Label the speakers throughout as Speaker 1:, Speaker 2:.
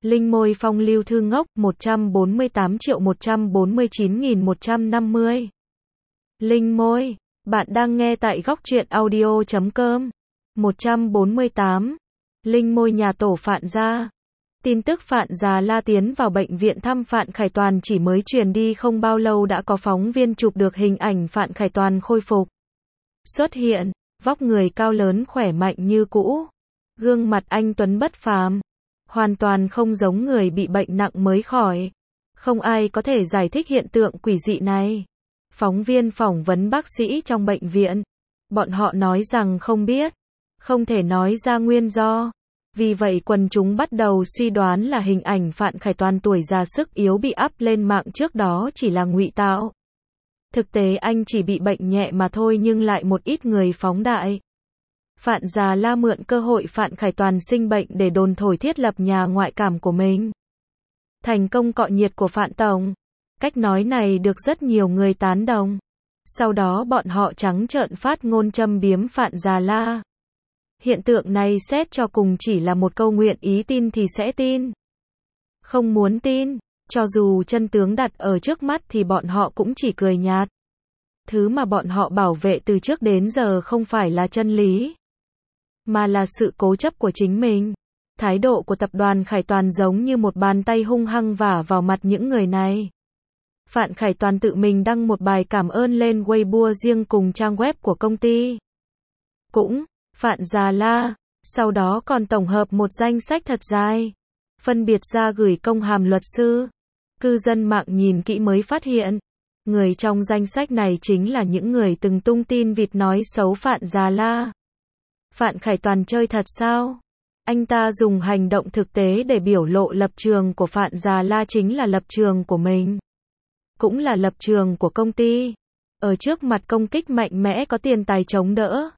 Speaker 1: Linh môi phong lưu thư ngốc 148.149.150. Linh môi, bạn đang nghe tại góc truyện audio.com. 148. Linh môi nhà tổ Phạn gia. Tin tức Phạn Già La tiến vào bệnh viện thăm Phạn Khải Toàn chỉ mới truyền đi không bao lâu đã có phóng viên chụp được hình ảnh Phạn Khải Toàn khôi phục. Xuất hiện, vóc người cao lớn khỏe mạnh như cũ. Gương mặt anh tuấn bất phàm. Hoàn toàn không giống người bị bệnh nặng mới khỏi. Không ai có thể giải thích hiện tượng quỷ dị này. Phóng viên phỏng vấn bác sĩ trong bệnh viện. Bọn họ nói rằng không biết. Không thể nói ra nguyên do. Vì vậy quần chúng bắt đầu suy đoán là hình ảnh Phạn Khải Toàn tuổi già sức yếu bị up lên mạng trước đó chỉ là ngụy tạo. Thực tế anh chỉ bị bệnh nhẹ mà thôi nhưng lại một ít người phóng đại. Phạn Già La mượn cơ hội Phạn Khải Toàn sinh bệnh để đồn thổi thiết lập nhà ngoại cảm của mình. Thành công cọ nhiệt của Phạn Tổng. Cách nói này được rất nhiều người tán đồng. Sau đó bọn họ trắng trợn phát ngôn châm biếm Phạn Già La. Hiện tượng này xét cho cùng chỉ là một câu nguyện ý tin thì sẽ tin. Không muốn tin, cho dù chân tướng đặt ở trước mắt thì bọn họ cũng chỉ cười nhạt. Thứ mà bọn họ bảo vệ từ trước đến giờ không phải là chân lý, mà là sự cố chấp của chính mình. Thái độ của tập đoàn Khải Toàn giống như một bàn tay hung hăng vả vào mặt những người này. Phạn Khải Toàn tự mình đăng một bài cảm ơn lên Weibo riêng cùng trang web của công ty. Cũng, Phạn Già La, sau đó còn tổng hợp một danh sách thật dài, phân biệt ra gửi công hàm luật sư. Cư dân mạng nhìn kỹ mới phát hiện, người trong danh sách này chính là những người từng tung tin vịt nói xấu Phạn Già La. Phạn Khải Toàn chơi thật sao? Anh ta dùng hành động thực tế để biểu lộ lập trường của Phạn Già La chính là lập trường của mình. Cũng là lập trường của công ty. Ở trước mặt công kích mạnh mẽ có tiền tài chống đỡ.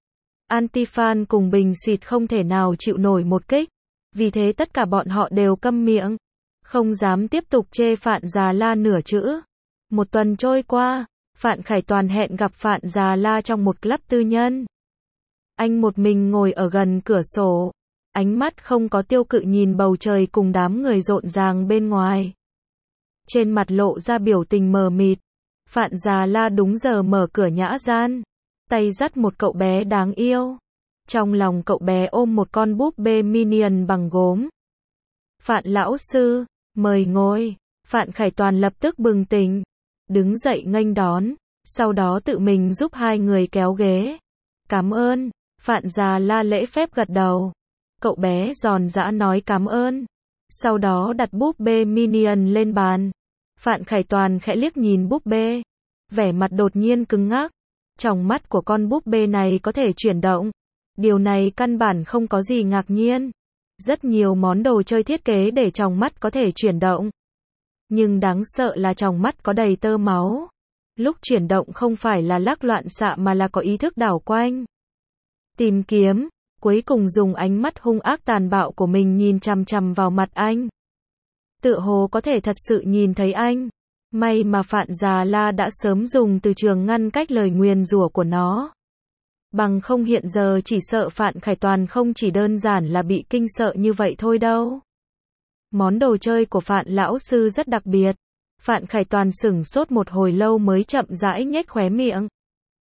Speaker 1: Anti-fan cùng bình xịt không thể nào chịu nổi một kích. Vì thế tất cả bọn họ đều câm miệng. Không dám tiếp tục chê Phạn Già La nửa chữ. Một tuần trôi qua, Phạn Khải Toàn hẹn gặp Phạn Già La trong một club tư nhân. Anh một mình ngồi ở gần cửa sổ. Ánh mắt không có tiêu cự nhìn bầu trời cùng đám người rộn ràng bên ngoài. Trên mặt lộ ra biểu tình mờ mịt. Phạn Già La đúng giờ mở cửa nhã gian. Tay dắt một cậu bé đáng yêu. Trong lòng cậu bé ôm một con búp bê Minion bằng gốm. Phạn lão sư, mời ngồi. Phạn Khải Toàn lập tức bừng tỉnh. Đứng dậy nghênh đón. Sau đó tự mình giúp hai người kéo ghế. Cảm ơn. Phạn Già La lễ phép gật đầu. Cậu bé giòn giã nói cảm ơn. Sau đó đặt búp bê Minion lên bàn. Phạn Khải Toàn khẽ liếc nhìn búp bê. Vẻ mặt đột nhiên cứng ngắc. Tròng mắt của con búp bê này có thể chuyển động. Điều này căn bản không có gì ngạc nhiên. Rất nhiều món đồ chơi thiết kế để tròng mắt có thể chuyển động. Nhưng đáng sợ là tròng mắt có đầy tơ máu. Lúc chuyển động không phải là lắc loạn xạ mà là có ý thức đảo quanh. Tìm kiếm, cuối cùng dùng ánh mắt hung ác tàn bạo của mình nhìn chằm chằm vào mặt anh. Tựa hồ có thể thật sự nhìn thấy anh. May mà Phạn Già La đã sớm dùng từ trường ngăn cách lời nguyền rủa của nó. Bằng không hiện giờ chỉ sợ Phạn Khải Toàn không chỉ đơn giản là bị kinh sợ như vậy thôi đâu. Món đồ chơi của Phạn lão sư rất đặc biệt. Phạn Khải Toàn sửng sốt một hồi lâu mới chậm rãi nhếch khóe miệng.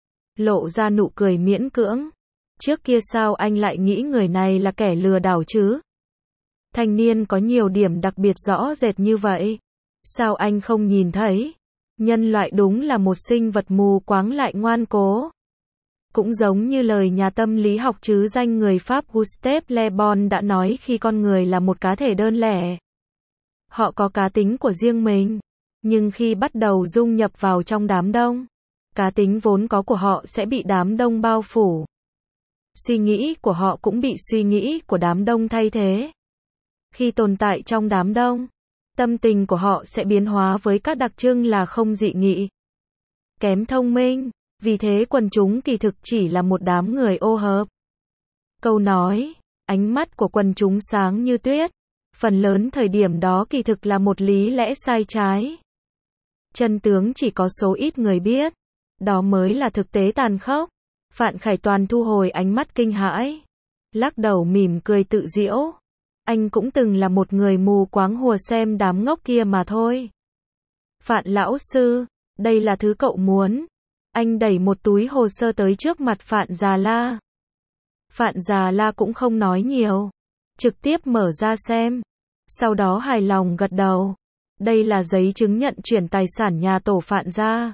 Speaker 1: Lộ ra nụ cười miễn cưỡng. Trước kia sao anh lại nghĩ người này là kẻ lừa đảo chứ? Thanh niên có nhiều điểm đặc biệt rõ rệt như vậy. Sao anh không nhìn thấy? Nhân loại đúng là một sinh vật mù quáng lại ngoan cố. Cũng giống như lời nhà tâm lý học trứ danh người Pháp Gustave Le Bon đã nói khi con người là một cá thể đơn lẻ. Họ có cá tính của riêng mình. Nhưng khi bắt đầu dung nhập vào trong đám đông, cá tính vốn có của họ sẽ bị đám đông bao phủ. Suy nghĩ của họ cũng bị suy nghĩ của đám đông thay thế. Khi tồn tại trong đám đông, tâm tình của họ sẽ biến hóa với các đặc trưng là không dị nghị, kém thông minh, vì thế quần chúng kỳ thực chỉ là một đám người ô hợp. Câu nói, ánh mắt của quần chúng sáng như tuyết, phần lớn thời điểm đó kỳ thực là một lý lẽ sai trái. Chân tướng chỉ có số ít người biết, đó mới là thực tế tàn khốc. Phạn Khải Toàn thu hồi ánh mắt kinh hãi, lắc đầu mỉm cười tự giễu. Anh cũng từng là một người mù quáng hùa xem đám ngốc kia mà thôi. Phạn lão sư, đây là thứ cậu muốn. Anh đẩy một túi hồ sơ tới trước mặt Phạn Già La. Phạn Già La cũng không nói nhiều, trực tiếp mở ra xem. Sau đó hài lòng gật đầu. Đây là giấy chứng nhận chuyển tài sản nhà tổ Phạn gia.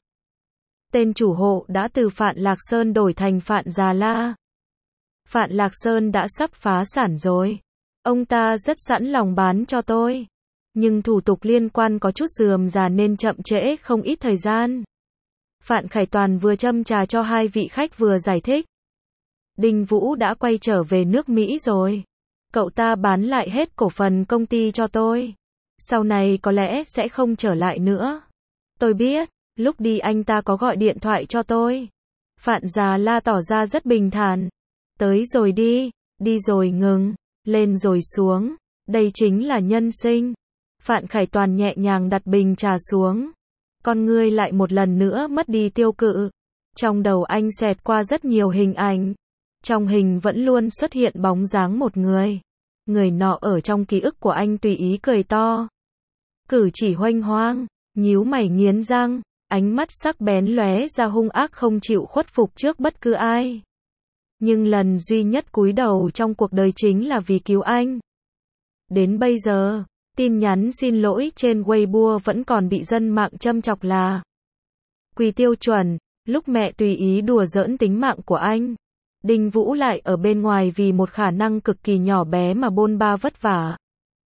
Speaker 1: Tên chủ hộ đã từ Phạn Lạc Sơn đổi thành Phạn Già La. Phạn Lạc Sơn đã sắp phá sản rồi. Ông ta rất sẵn lòng bán cho tôi. Nhưng thủ tục liên quan có chút rườm rà nên chậm trễ không ít thời gian. Phạn Khải Toàn vừa châm trà cho hai vị khách vừa giải thích. Đinh Vũ đã quay trở về nước Mỹ rồi. Cậu ta bán lại hết cổ phần công ty cho tôi. Sau này có lẽ sẽ không trở lại nữa. Tôi biết, lúc đi anh ta có gọi điện thoại cho tôi. Phạn Già La tỏ ra rất bình thản. Tới rồi đi rồi ngừng, lên rồi xuống. Đây chính là nhân sinh. Phạn Khải Toàn nhẹ nhàng đặt bình trà xuống. Con ngươi lại một lần nữa mất đi tiêu cự. Trong đầu anh xẹt qua rất nhiều hình ảnh. Trong hình vẫn luôn xuất hiện bóng dáng một người. Người nọ ở trong ký ức của anh tùy ý cười to. Cử chỉ huênh hoang, nhíu mày nghiến răng, ánh mắt sắc bén lóe ra hung ác không chịu khuất phục trước bất cứ ai. Nhưng lần duy nhất cúi đầu trong cuộc đời chính là vì cứu anh. Đến bây giờ, tin nhắn xin lỗi trên Weibo vẫn còn bị dân mạng châm chọc là Quỳ tiêu chuẩn, lúc mẹ tùy ý đùa giỡn tính mạng của anh. Đinh Vũ lại ở bên ngoài vì một khả năng cực kỳ nhỏ bé mà bôn ba vất vả.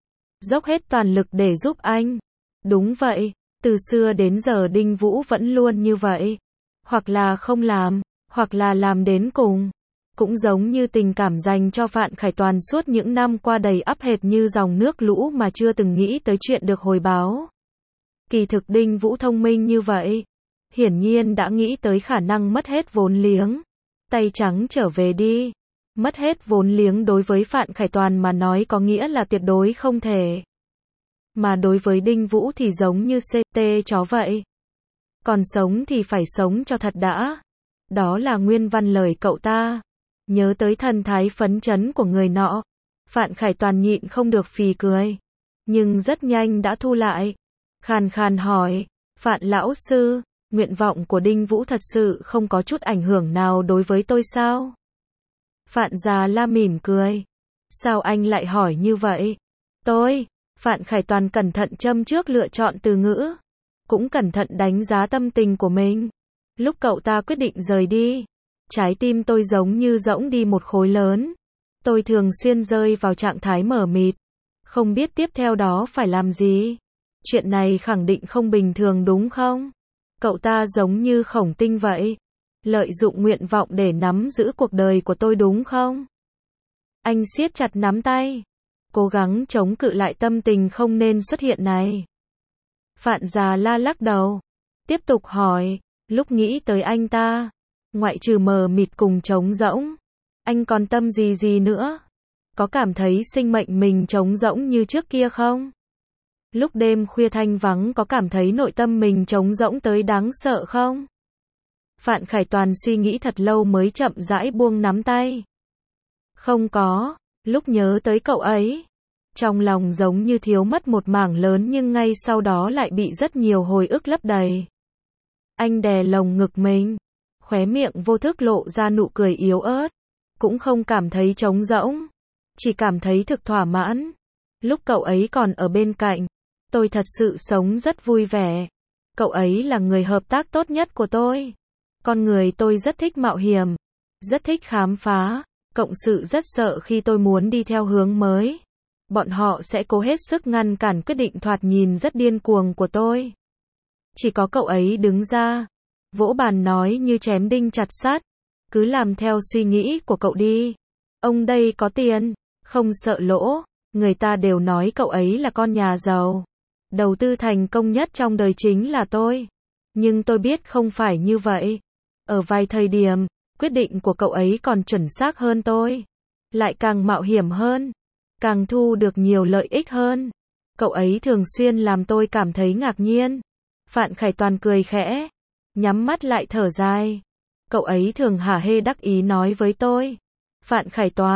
Speaker 1: Dốc hết toàn lực để giúp anh. Đúng vậy, từ xưa đến giờ Đinh Vũ vẫn luôn như vậy. Hoặc là không làm, hoặc là làm đến cùng. Cũng giống như tình cảm dành cho Phạn Khải Toàn suốt những năm qua đầy ắp hệt như dòng nước lũ mà chưa từng nghĩ tới chuyện được hồi báo. Kỳ thực Đinh Vũ thông minh như vậy. Hiển nhiên đã nghĩ tới khả năng mất hết vốn liếng. Tay trắng trở về đi. Mất hết vốn liếng đối với Phạn Khải Toàn mà nói có nghĩa là tuyệt đối không thể. Mà đối với Đinh Vũ thì giống như CT chó vậy. Còn sống thì phải sống cho thật đã. Đó là nguyên văn lời cậu ta. Nhớ tới thần thái phấn chấn của người nọ. Phạn Khải Toàn nhịn không được phì cười. Nhưng rất nhanh đã thu lại. Khàn khàn hỏi. Phạn lão sư, nguyện vọng của Đinh Vũ thật sự không có chút ảnh hưởng nào đối với tôi sao? Phạn Già La mỉm cười. Sao anh lại hỏi như vậy? Phạn Khải Toàn cẩn thận châm trước lựa chọn từ ngữ. Cũng cẩn thận đánh giá tâm tình của mình. Lúc cậu ta quyết định rời đi, trái tim tôi giống như rỗng đi một khối lớn. Tôi thường xuyên rơi vào trạng thái mờ mịt. Không biết tiếp theo đó phải làm gì. Chuyện này khẳng định không bình thường đúng không? Cậu ta giống như Khổng Tinh vậy. Lợi dụng nguyện vọng để nắm giữ cuộc đời của tôi đúng không? Anh siết chặt nắm tay. Cố gắng chống cự lại tâm tình không nên xuất hiện này. Phạn Già La lắc đầu. Tiếp tục hỏi. Lúc nghĩ tới anh ta, ngoại trừ mờ mịt cùng trống rỗng, anh còn tâm gì nữa? Có cảm thấy sinh mệnh mình trống rỗng như trước kia không? Lúc đêm khuya thanh vắng có cảm thấy nội tâm mình trống rỗng tới đáng sợ không? Phạn Khải Toàn suy nghĩ thật lâu mới chậm rãi buông nắm tay. Không có, lúc nhớ tới cậu ấy, trong lòng giống như thiếu mất một mảng lớn nhưng ngay sau đó lại bị rất nhiều hồi ức lấp đầy. Anh đè lồng ngực mình, khóe miệng vô thức lộ ra nụ cười yếu ớt, cũng không cảm thấy trống rỗng, chỉ cảm thấy thực thỏa mãn. Lúc cậu ấy còn ở bên cạnh, tôi thật sự sống rất vui vẻ. Cậu ấy là người hợp tác tốt nhất của tôi. Con người tôi rất thích mạo hiểm, rất thích khám phá, cộng sự rất sợ khi tôi muốn đi theo hướng mới. Bọn họ sẽ cố hết sức ngăn cản quyết định thoạt nhìn rất điên cuồng của tôi. Chỉ có cậu ấy đứng ra, vỗ bàn nói như chém đinh chặt sắt. Cứ làm theo suy nghĩ của cậu đi. Ông đây có tiền, không sợ lỗ. Người ta đều nói cậu ấy là con nhà giàu. Đầu tư thành công nhất trong đời chính là tôi. Nhưng tôi biết không phải như vậy. Ở vài thời điểm, quyết định của cậu ấy còn chuẩn xác hơn tôi. Lại càng mạo hiểm hơn. Càng thu được nhiều lợi ích hơn. Cậu ấy thường xuyên làm tôi cảm thấy ngạc nhiên. Phạn Khải Toàn cười khẽ, nhắm mắt lại thở dài. Cậu ấy thường hả hê đắc ý nói với tôi. Phạn Khải Toàn,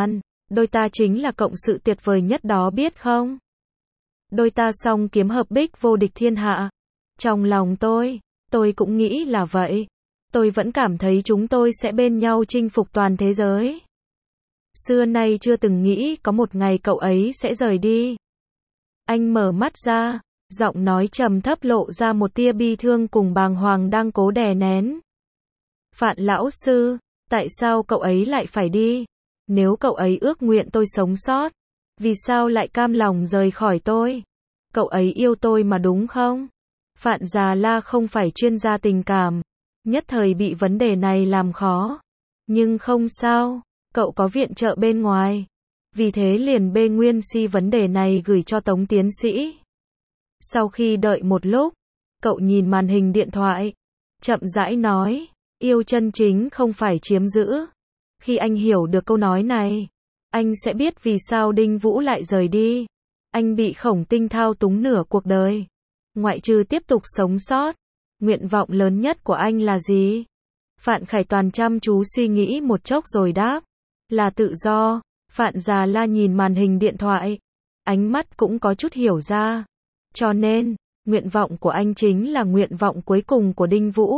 Speaker 1: Đôi ta chính là cộng sự tuyệt vời nhất đó biết không? Đôi ta song kiếm hợp bích vô địch thiên hạ. Trong lòng tôi cũng nghĩ là vậy. Tôi vẫn cảm thấy chúng tôi sẽ bên nhau chinh phục toàn thế giới. Xưa nay chưa từng nghĩ có một ngày cậu ấy sẽ rời đi. Anh mở mắt ra, giọng nói trầm thấp lộ ra một tia bi thương cùng bàng hoàng đang cố đè nén. Phạn lão sư, tại sao cậu ấy lại phải đi? Nếu cậu ấy ước nguyện tôi sống sót, vì sao lại cam lòng rời khỏi tôi? Cậu ấy yêu tôi mà đúng không? Phạn Già La không phải chuyên gia tình cảm, nhất thời bị vấn đề này làm khó. Nhưng không sao, cậu có viện trợ bên ngoài. Vì thế liền bê nguyên si vấn đề này gửi cho Tống tiến sĩ. Sau khi đợi một lúc, cậu nhìn màn hình điện thoại, chậm rãi nói, yêu chân chính không phải chiếm giữ. Khi anh hiểu được câu nói này, anh sẽ biết vì sao Đinh Vũ lại rời đi. Anh bị Khổng Tinh thao túng nửa cuộc đời. Ngoại trừ tiếp tục sống sót, nguyện vọng lớn nhất của anh là gì? Phạn Khải Toàn chăm chú suy nghĩ một chốc rồi đáp, là tự do. Phạn Già La nhìn màn hình điện thoại, ánh mắt cũng có chút hiểu ra. Cho nên, nguyện vọng của anh chính là nguyện vọng cuối cùng của Đinh Vũ.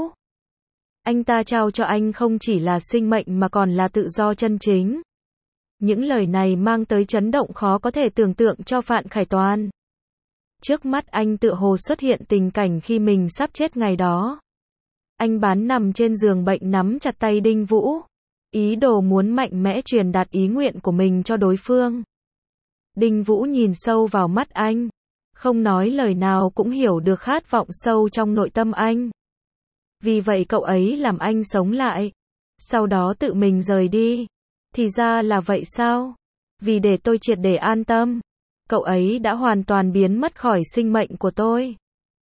Speaker 1: Anh ta trao cho anh không chỉ là sinh mệnh mà còn là tự do chân chính. Những lời này mang tới chấn động khó có thể tưởng tượng cho Phạn Khải Toàn. Trước mắt anh tựa hồ xuất hiện tình cảnh khi mình sắp chết ngày đó. Anh bán nằm trên giường bệnh nắm chặt tay Đinh Vũ, ý đồ muốn mạnh mẽ truyền đạt ý nguyện của mình cho đối phương. Đinh Vũ nhìn sâu vào mắt anh, không nói lời nào cũng hiểu được khát vọng sâu trong nội tâm anh. Vì vậy cậu ấy làm anh sống lại, sau đó tự mình rời đi. Thì ra là vậy sao? Vì để tôi triệt để an tâm, cậu ấy đã hoàn toàn biến mất khỏi sinh mệnh của tôi.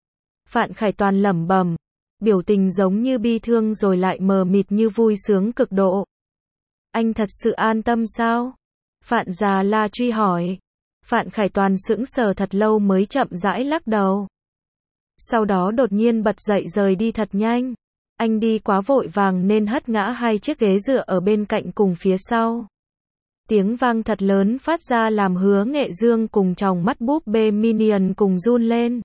Speaker 1: Phạn Khải Toàn lẩm bẩm, biểu tình giống như bi thương rồi lại mờ mịt như vui sướng cực độ. Anh thật sự an tâm sao? Phạn Già La truy hỏi. Phạn Khải Toàn sững sờ thật lâu mới chậm rãi lắc đầu. Sau đó đột nhiên bật dậy rời đi thật nhanh. Anh đi quá vội vàng nên hất ngã hai chiếc ghế dựa ở bên cạnh cùng phía sau. Tiếng vang thật lớn phát ra làm Hứa Nghệ Dương cùng tròng mắt búp bê Minion cùng run lên.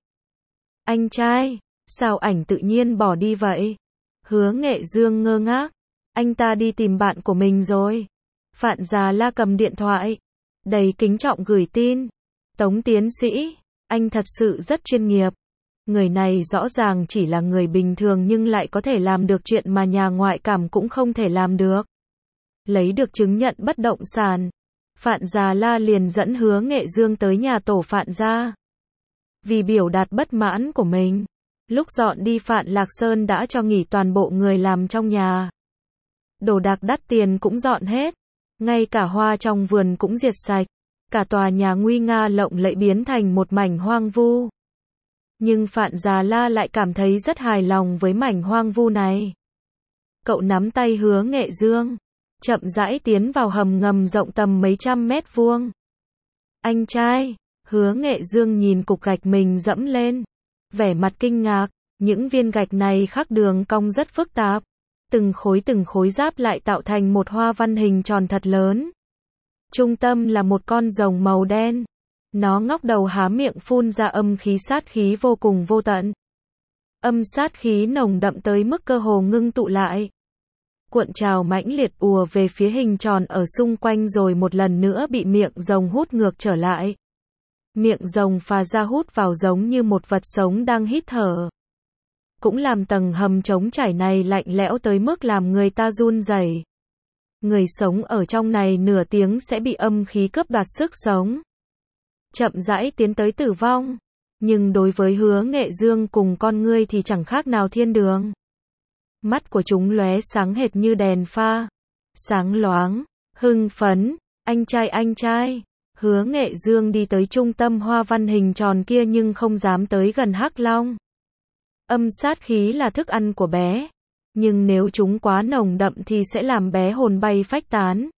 Speaker 1: Anh trai, sao ảnh tự nhiên bỏ đi vậy? Hứa Nghệ Dương ngơ ngác. Anh ta đi tìm bạn của mình rồi. Phạn Già La cầm điện thoại, đầy kính trọng gửi tin. Tống tiến sĩ, anh thật sự rất chuyên nghiệp. Người này rõ ràng chỉ là người bình thường nhưng lại có thể làm được chuyện mà nhà ngoại cảm cũng không thể làm được. Lấy được chứng nhận bất động sản, Phạn Già La liền dẫn Hứa Nghệ Dương tới nhà tổ Phạn gia. Vì biểu đạt bất mãn của mình, lúc dọn đi Phạn Lạc Sơn đã cho nghỉ toàn bộ người làm trong nhà. Đồ đạc đắt tiền cũng dọn hết, ngay cả hoa trong vườn cũng diệt sạch, cả tòa nhà nguy nga lộng lẫy biến thành một mảnh hoang vu. Nhưng Phạn Già La lại cảm thấy rất hài lòng với mảnh hoang vu này. Cậu nắm tay Hứa Nghệ Dương, chậm rãi tiến vào hầm ngầm rộng tầm mấy trăm mét vuông. Anh trai, Hứa Nghệ Dương nhìn cục gạch mình dẫm lên, vẻ mặt kinh ngạc, những viên gạch này khắc đường cong rất phức tạp. Từng khối giáp lại tạo thành một hoa văn hình tròn thật lớn. Trung tâm là một con rồng màu đen. Nó ngóc đầu há miệng phun ra âm khí sát khí vô cùng vô tận. Âm sát khí nồng đậm tới mức cơ hồ ngưng tụ lại. Cuộn trào mãnh liệt ùa về phía hình tròn ở xung quanh rồi một lần nữa bị miệng rồng hút ngược trở lại. Miệng rồng phà ra hút vào giống như một vật sống đang hít thở. Cũng làm tầng hầm trống trải này lạnh lẽo tới mức làm người ta run rẩy. Người sống ở trong này nửa tiếng sẽ bị âm khí cướp đoạt sức sống. Chậm rãi tiến tới tử vong. Nhưng đối với Hứa Nghệ Dương cùng con ngươi thì chẳng khác nào thiên đường. Mắt của chúng lóe sáng hệt như đèn pha. Sáng loáng, hưng phấn, anh trai. Hứa Nghệ Dương đi tới trung tâm hoa văn hình tròn kia nhưng không dám tới gần Hắc Long. Âm sát khí là thức ăn của bé, nhưng nếu chúng quá nồng đậm thì sẽ làm bé hồn bay phách tán.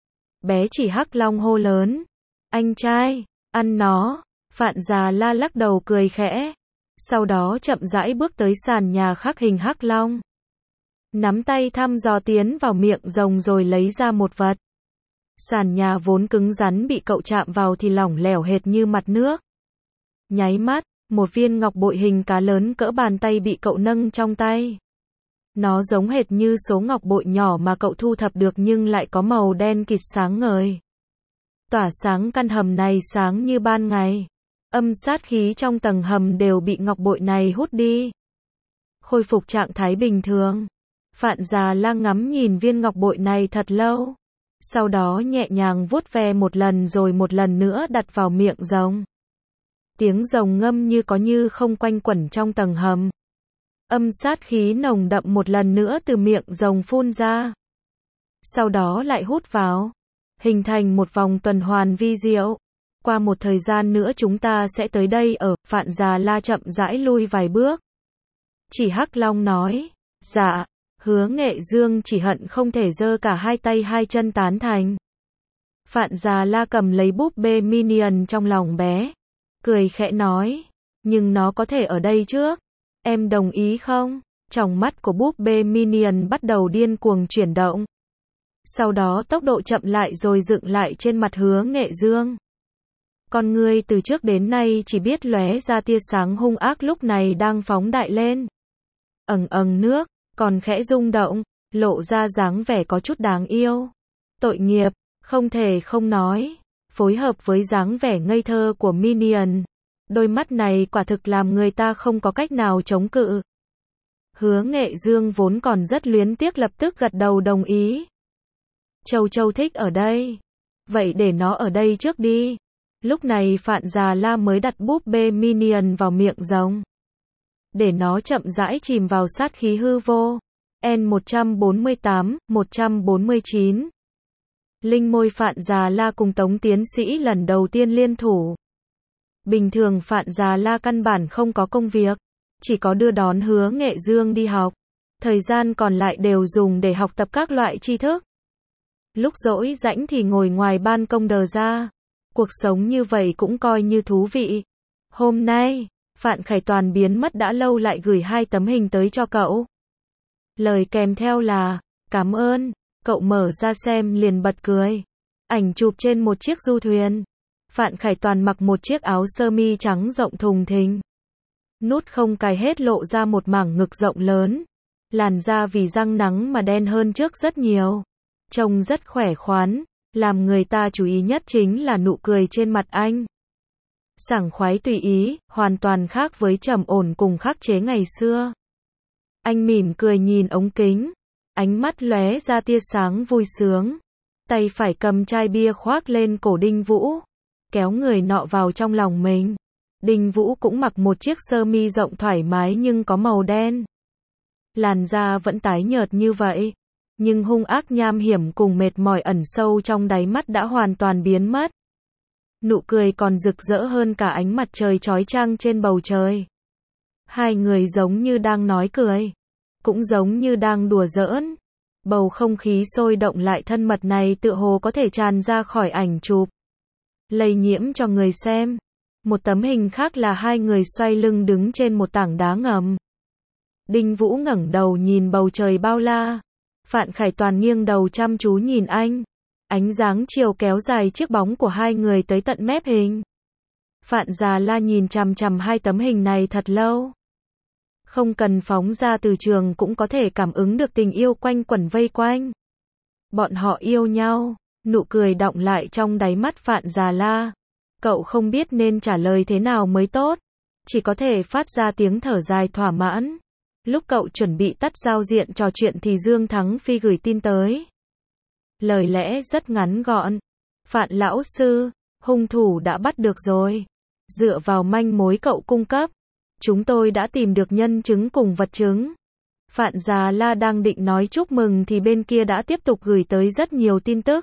Speaker 1: Bé chỉ Hắc Long hô lớn, anh trai, ăn nó. Phạn Già La lắc đầu cười khẽ, sau đó chậm rãi bước tới sàn nhà khắc hình Hắc Long. Nắm tay thăm dò tiến vào miệng rồng rồi lấy ra một vật. Sàn nhà vốn cứng rắn bị cậu chạm vào thì lỏng lẻo hệt như mặt nước. Nháy mắt, một viên ngọc bội hình cá lớn cỡ bàn tay bị cậu nâng trong tay. Nó giống hệt như số ngọc bội nhỏ mà cậu thu thập được nhưng lại có màu đen kịt sáng ngời. Tỏa sáng căn hầm này sáng như ban ngày. Âm sát khí trong tầng hầm đều bị ngọc bội này hút đi. Khôi phục trạng thái bình thường. Phạn Già La ngắm nhìn viên ngọc bội này thật lâu. Sau đó nhẹ nhàng vuốt ve một lần rồi một lần nữa đặt vào miệng rồng. Tiếng rồng ngâm như có như không quanh quẩn trong tầng hầm. Âm sát khí nồng đậm một lần nữa từ miệng rồng phun ra. Sau đó lại hút vào. Hình thành một vòng tuần hoàn vi diệu. Qua một thời gian nữa chúng ta sẽ tới đây ở. Phạn Già La chậm rãi lui vài bước. Chỉ Hắc Long nói. Dạ. Hứa Nghệ Dương chỉ hận không thể giơ cả hai tay hai chân tán thành. Phạn Già La cầm lấy búp bê Minion trong lòng bé. Cười khẽ nói. Nhưng nó có thể ở đây trước. Em đồng ý không? Tròng mắt của búp bê Minion bắt đầu điên cuồng chuyển động. Sau đó tốc độ chậm lại rồi dựng lại trên mặt Hứa Nghệ Dương. Con ngươi từ trước đến nay chỉ biết lóe ra tia sáng hung ác lúc này đang phóng đại lên. Nước, còn khẽ rung động, lộ ra dáng vẻ có chút đáng yêu. Tội nghiệp, không thể không nói. Phối hợp với dáng vẻ ngây thơ của Minion. Đôi mắt này quả thực làm người ta không có cách nào chống cự. Hứa Nghệ Dương vốn còn rất luyến tiếc lập tức gật đầu đồng ý. Châu Châu thích ở đây. Vậy để nó ở đây trước đi. Lúc này Phạn Già La mới đặt búp bê Minion vào miệng rồng. Để nó chậm rãi chìm vào sát khí hư vô. N148, 149. Linh môi Phạn Già La cùng Tống tiến sĩ lần đầu tiên liên thủ. Bình thường Phạn Già La căn bản không có công việc. Chỉ có đưa đón Hứa Nghệ Dương đi học. Thời gian còn lại đều dùng để học tập các loại tri thức. Lúc rỗi rãnh thì ngồi ngoài ban công đờ ra. Cuộc sống như vậy cũng coi như thú vị. Hôm nay, Phạn Khải Toàn biến mất đã lâu lại gửi 2 tấm hình tới cho cậu. Lời kèm theo là, cảm ơn, cậu mở ra xem liền bật cười. Ảnh chụp trên một chiếc du thuyền. Phạn Khải Toàn mặc một chiếc áo sơ mi trắng rộng thùng thình. Nút không cài hết lộ ra một mảng ngực rộng lớn. Làn da vì răng nắng mà đen hơn trước rất nhiều. Trông rất khỏe khoắn. Làm người ta chú ý nhất chính là nụ cười trên mặt anh. Sảng khoái tùy ý, hoàn toàn khác với trầm ổn cùng khắc chế ngày xưa. Anh mỉm cười nhìn ống kính. Ánh mắt lóe ra tia sáng vui sướng. Tay phải cầm chai bia khoác lên cổ Đinh Vũ. Kéo người nọ vào trong lòng mình. Đinh Vũ cũng mặc một chiếc sơ mi rộng thoải mái nhưng có màu đen. Làn da vẫn tái nhợt như vậy. Nhưng hung ác nham hiểm cùng mệt mỏi ẩn sâu trong đáy mắt đã hoàn toàn biến mất. Nụ cười còn rực rỡ hơn cả ánh mặt trời chói chang trên bầu trời. Hai người giống như đang nói cười. Cũng giống như đang đùa giỡn. Bầu không khí sôi động lại thân mật này tựa hồ có thể tràn ra khỏi ảnh chụp. Lây nhiễm cho người xem. Một tấm hình khác là hai người xoay lưng đứng trên một tảng đá ngầm. Đinh Vũ ngẩng đầu nhìn bầu trời bao la. Phạn Khải Toàn nghiêng đầu chăm chú nhìn anh. Ánh dáng chiều kéo dài chiếc bóng của hai người tới tận mép hình. Phạn Già La nhìn chằm chằm 2 tấm hình này thật lâu. Không cần phóng ra từ trường cũng có thể cảm ứng được tình yêu quanh quẩn vây quanh. Bọn họ yêu nhau. Nụ cười đọng lại trong đáy mắt Phạn Già La. Cậu không biết nên trả lời thế nào mới tốt. Chỉ có thể phát ra tiếng thở dài thỏa mãn. Lúc cậu chuẩn bị tắt giao diện trò chuyện thì Dương Thắng Phi gửi tin tới. Lời lẽ rất ngắn gọn. Phạn lão sư, hung thủ đã bắt được rồi. Dựa vào manh mối cậu cung cấp, chúng tôi đã tìm được nhân chứng cùng vật chứng. Phạn Già La đang định nói chúc mừng thì bên kia đã tiếp tục gửi tới rất nhiều tin tức.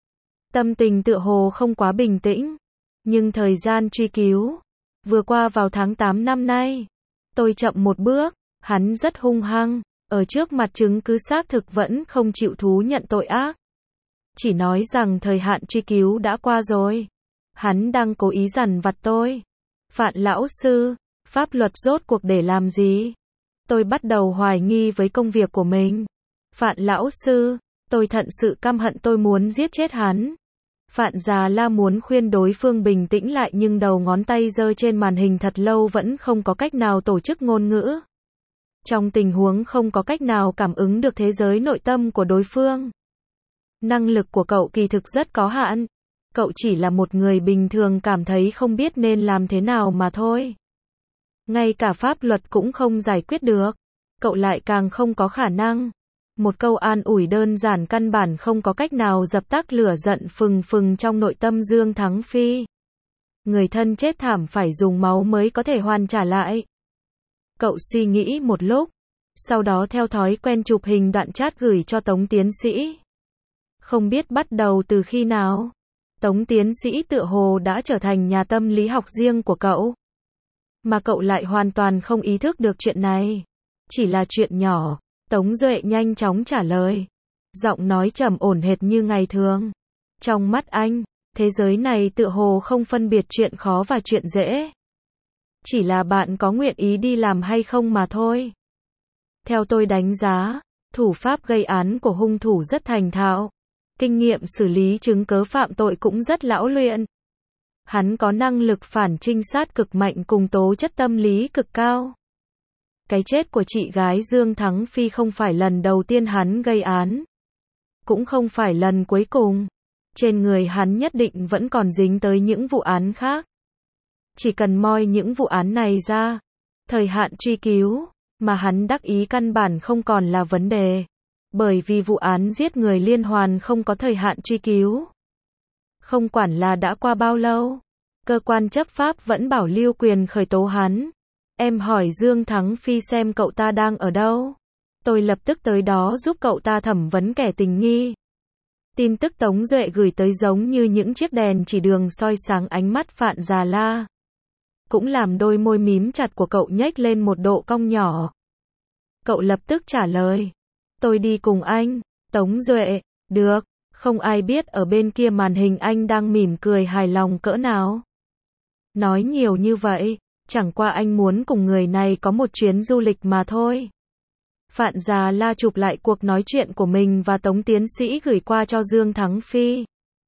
Speaker 1: Tâm tình tựa hồ không quá bình tĩnh. Nhưng thời gian truy cứu vừa qua vào tháng 8 năm nay. Tôi chậm một bước. Hắn rất hung hăng. Ở trước mặt chứng cứ xác thực vẫn không chịu thú nhận tội ác. Chỉ nói rằng thời hạn truy cứu đã qua rồi. Hắn đang cố ý dằn vặt tôi. Phạn lão sư, pháp luật rốt cuộc để làm gì? Tôi bắt đầu hoài nghi với công việc của mình. Phạn lão sư, tôi thật sự căm hận tôi muốn giết chết hắn. Phạn Già La muốn khuyên đối phương bình tĩnh lại nhưng đầu ngón tay giơ trên màn hình thật lâu vẫn không có cách nào tổ chức ngôn ngữ. Trong tình huống không có cách nào cảm ứng được thế giới nội tâm của đối phương. Năng lực của cậu kỳ thực rất có hạn. Cậu chỉ là một người bình thường cảm thấy không biết nên làm thế nào mà thôi. Ngay cả pháp luật cũng không giải quyết được. Cậu lại càng không có khả năng. Một câu an ủi đơn giản căn bản không có cách nào dập tắt lửa giận phừng phừng trong nội tâm Dương Thắng Phi. Người thân chết thảm phải dùng máu mới có thể hoàn trả lại. Cậu suy nghĩ một lúc, sau đó theo thói quen chụp hình đoạn chat gửi cho Tống tiến sĩ. Không biết bắt đầu từ khi nào, Tống tiến sĩ tựa hồ đã trở thành nhà tâm lý học riêng của cậu. Mà cậu lại hoàn toàn không ý thức được chuyện này. Chỉ là chuyện nhỏ. Tống Duệ nhanh chóng trả lời. Giọng nói trầm ổn hệt như ngày thường. Trong mắt anh, thế giới này tựa hồ không phân biệt chuyện khó và chuyện dễ. Chỉ là bạn có nguyện ý đi làm hay không mà thôi. Theo tôi đánh giá, thủ pháp gây án của hung thủ rất thành thạo. Kinh nghiệm xử lý chứng cớ phạm tội cũng rất lão luyện. Hắn có năng lực phản trinh sát cực mạnh cùng tố chất tâm lý cực cao. Cái chết của chị gái Dương Thắng Phi không phải lần đầu tiên hắn gây án. Cũng không phải lần cuối cùng. Trên người hắn nhất định vẫn còn dính tới những vụ án khác. Chỉ cần moi những vụ án này ra, thời hạn truy cứu mà hắn đắc ý căn bản không còn là vấn đề. Bởi vì vụ án giết người liên hoàn không có thời hạn truy cứu. Không quản là đã qua bao lâu, cơ quan chấp pháp vẫn bảo lưu quyền khởi tố hắn. Em hỏi Dương Thắng Phi xem cậu ta đang ở đâu. Tôi lập tức tới đó giúp cậu ta thẩm vấn kẻ tình nghi. Tin tức Tống Duệ gửi tới giống như những chiếc đèn chỉ đường soi sáng ánh mắt Phạn Già La. Cũng làm đôi môi mím chặt của cậu nhếch lên một độ cong nhỏ. Cậu lập tức trả lời. Tôi đi cùng anh. Tống Duệ, được, không ai biết ở bên kia màn hình anh đang mỉm cười hài lòng cỡ nào. Nói nhiều như vậy, chẳng qua anh muốn cùng người này có một chuyến du lịch mà thôi. Phạn Già La chụp lại cuộc nói chuyện của mình và Tống tiến sĩ gửi qua cho Dương Thắng Phi.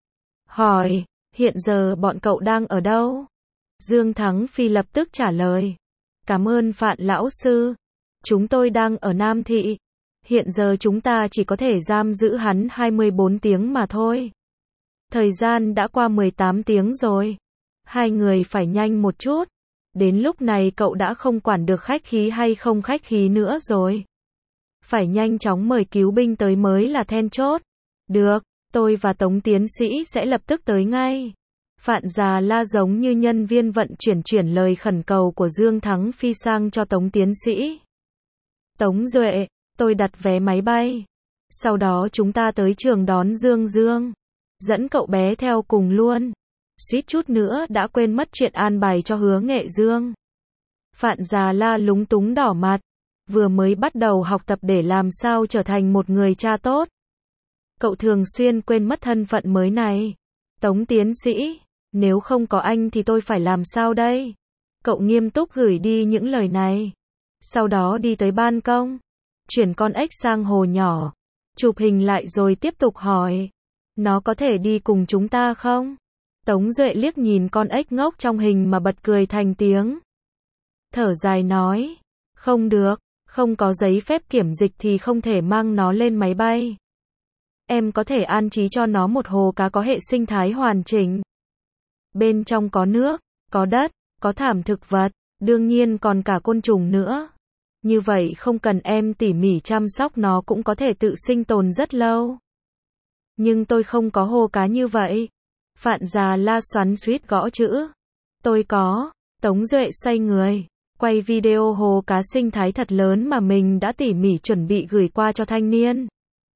Speaker 1: Hỏi, hiện giờ bọn cậu đang ở đâu? Dương Thắng Phi lập tức trả lời. Cảm ơn Phạn lão sư. Chúng tôi đang ở Nam Thị. Hiện giờ chúng ta chỉ có thể giam giữ hắn 24 tiếng mà thôi. Thời gian đã qua 18 tiếng rồi. Hai người phải nhanh một chút. Đến lúc này cậu đã không quản được khách khí hay không khách khí nữa rồi. Phải nhanh chóng mời cứu binh tới mới là then chốt. Được, tôi và Tống tiến sĩ sẽ lập tức tới ngay. Phạn Già La giống như nhân viên vận chuyển lời khẩn cầu của Dương Thắng Phi sang cho Tống tiến sĩ. Tống Duệ, tôi đặt vé máy bay. Sau đó chúng ta tới trường đón Dương Dương. Dẫn cậu bé theo cùng luôn. Suýt chút nữa đã quên mất chuyện an bài cho Hứa Nghệ Dương. Phạn Già La lúng túng đỏ mặt. Vừa mới bắt đầu học tập để làm sao trở thành một người cha tốt. Cậu thường xuyên quên mất thân phận mới này. Tống tiến sĩ, nếu không có anh thì tôi phải làm sao đây? Cậu nghiêm túc gửi đi những lời này. Sau đó đi tới ban công. Chuyển con ếch sang hồ nhỏ. Chụp hình lại rồi tiếp tục hỏi. Nó có thể đi cùng chúng ta không? Tống Duệ liếc nhìn con ếch ngốc trong hình mà bật cười thành tiếng. Thở dài nói. Không được, không có giấy phép kiểm dịch thì không thể mang nó lên máy bay. Em có thể an trí cho nó một hồ cá có hệ sinh thái hoàn chỉnh. Bên trong có nước, có đất, có thảm thực vật, đương nhiên còn cả côn trùng nữa. Như vậy không cần em tỉ mỉ chăm sóc nó cũng có thể tự sinh tồn rất lâu. Nhưng tôi không có hồ cá như vậy. Phạn Già La xoắn xuýt gõ chữ. Tôi có. Tống Duệ xoay người, quay video hồ cá sinh thái thật lớn mà mình đã tỉ mỉ chuẩn bị gửi qua cho thanh niên.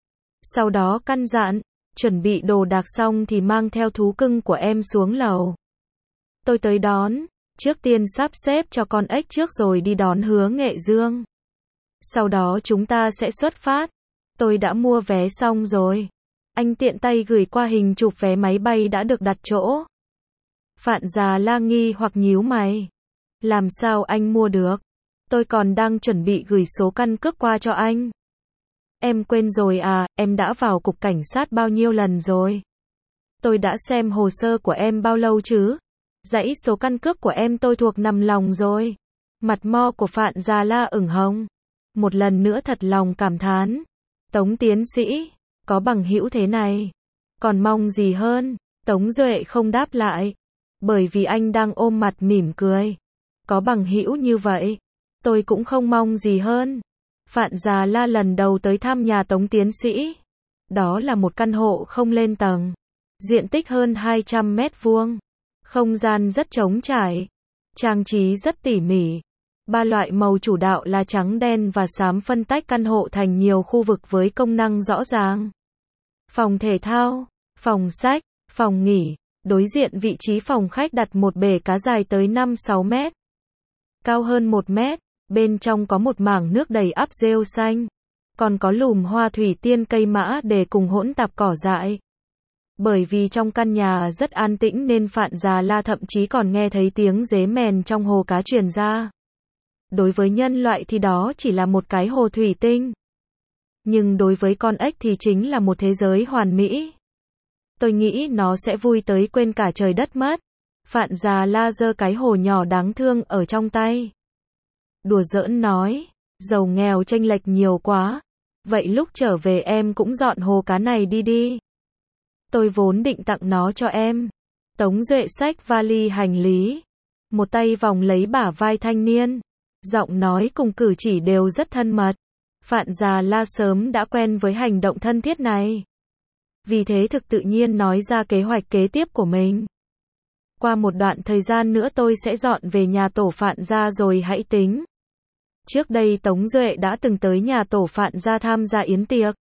Speaker 1: Sau đó căn dặn, chuẩn bị đồ đạc xong thì mang theo thú cưng của em xuống lầu. Tôi tới đón, trước tiên sắp xếp cho con ếch trước rồi đi đón Hứa Nghệ Dương. Sau đó chúng ta sẽ xuất phát. Tôi đã mua vé xong rồi. Anh tiện tay gửi qua hình chụp vé máy bay đã được đặt chỗ. Phạn Già La nghi hoặc nhíu mày. Làm sao anh mua được? Tôi còn đang chuẩn bị gửi số căn cước qua cho anh. Em quên rồi à, em đã vào cục cảnh sát bao nhiêu lần rồi? Tôi đã xem hồ sơ của em bao lâu chứ? Dãy số căn cước của em tôi thuộc nằm lòng rồi. Mặt mo của Phạn Già La ửng hồng. Một lần nữa thật lòng cảm thán. Tống tiến sĩ, có bằng hữu thế này. Còn mong gì hơn? Tống Duệ không đáp lại. Bởi vì anh đang ôm mặt mỉm cười. Có bằng hữu như vậy, tôi cũng không mong gì hơn. Phạn Già La lần đầu tới thăm nhà Tống tiến sĩ. Đó là một căn hộ không lên tầng. Diện tích hơn 200 mét vuông. Không gian rất trống trải. Trang trí rất tỉ mỉ. 3 loại màu chủ đạo là trắng đen và xám phân tách căn hộ thành nhiều khu vực với công năng rõ ràng. Phòng thể thao, phòng sách, phòng nghỉ. Đối diện vị trí phòng khách đặt một bể cá dài tới 5-6 mét. Cao hơn 1 mét. Bên trong có một mảng nước đầy ắp rêu xanh. Còn có lùm hoa thủy tiên cây mã để cùng hỗn tạp cỏ dại. Bởi vì trong căn nhà rất an tĩnh nên Phạn Già La thậm chí còn nghe thấy tiếng dế mèn trong hồ cá truyền ra. Đối với nhân loại thì đó chỉ là một cái hồ thủy tinh. Nhưng đối với con ếch thì chính là một thế giới hoàn mỹ. Tôi nghĩ nó sẽ vui tới quên cả trời đất mất. Phạn Già La giơ cái hồ nhỏ đáng thương ở trong tay. Đùa giỡn nói, giàu nghèo chênh lệch nhiều quá. Vậy lúc trở về em cũng dọn hồ cá này đi. Tôi vốn định tặng nó cho em. Tống Duệ xách vali hành lý. Một tay vòng lấy bả vai thanh niên. Giọng nói cùng cử chỉ đều rất thân mật. Phạn Già La sớm đã quen với hành động thân thiết này. Vì thế thực tự nhiên nói ra kế hoạch kế tiếp của mình. Qua một đoạn thời gian nữa tôi sẽ dọn về nhà tổ Phạn gia rồi hãy tính. Trước đây Tống Duệ đã từng tới nhà tổ Phạn gia tham gia yến tiệc.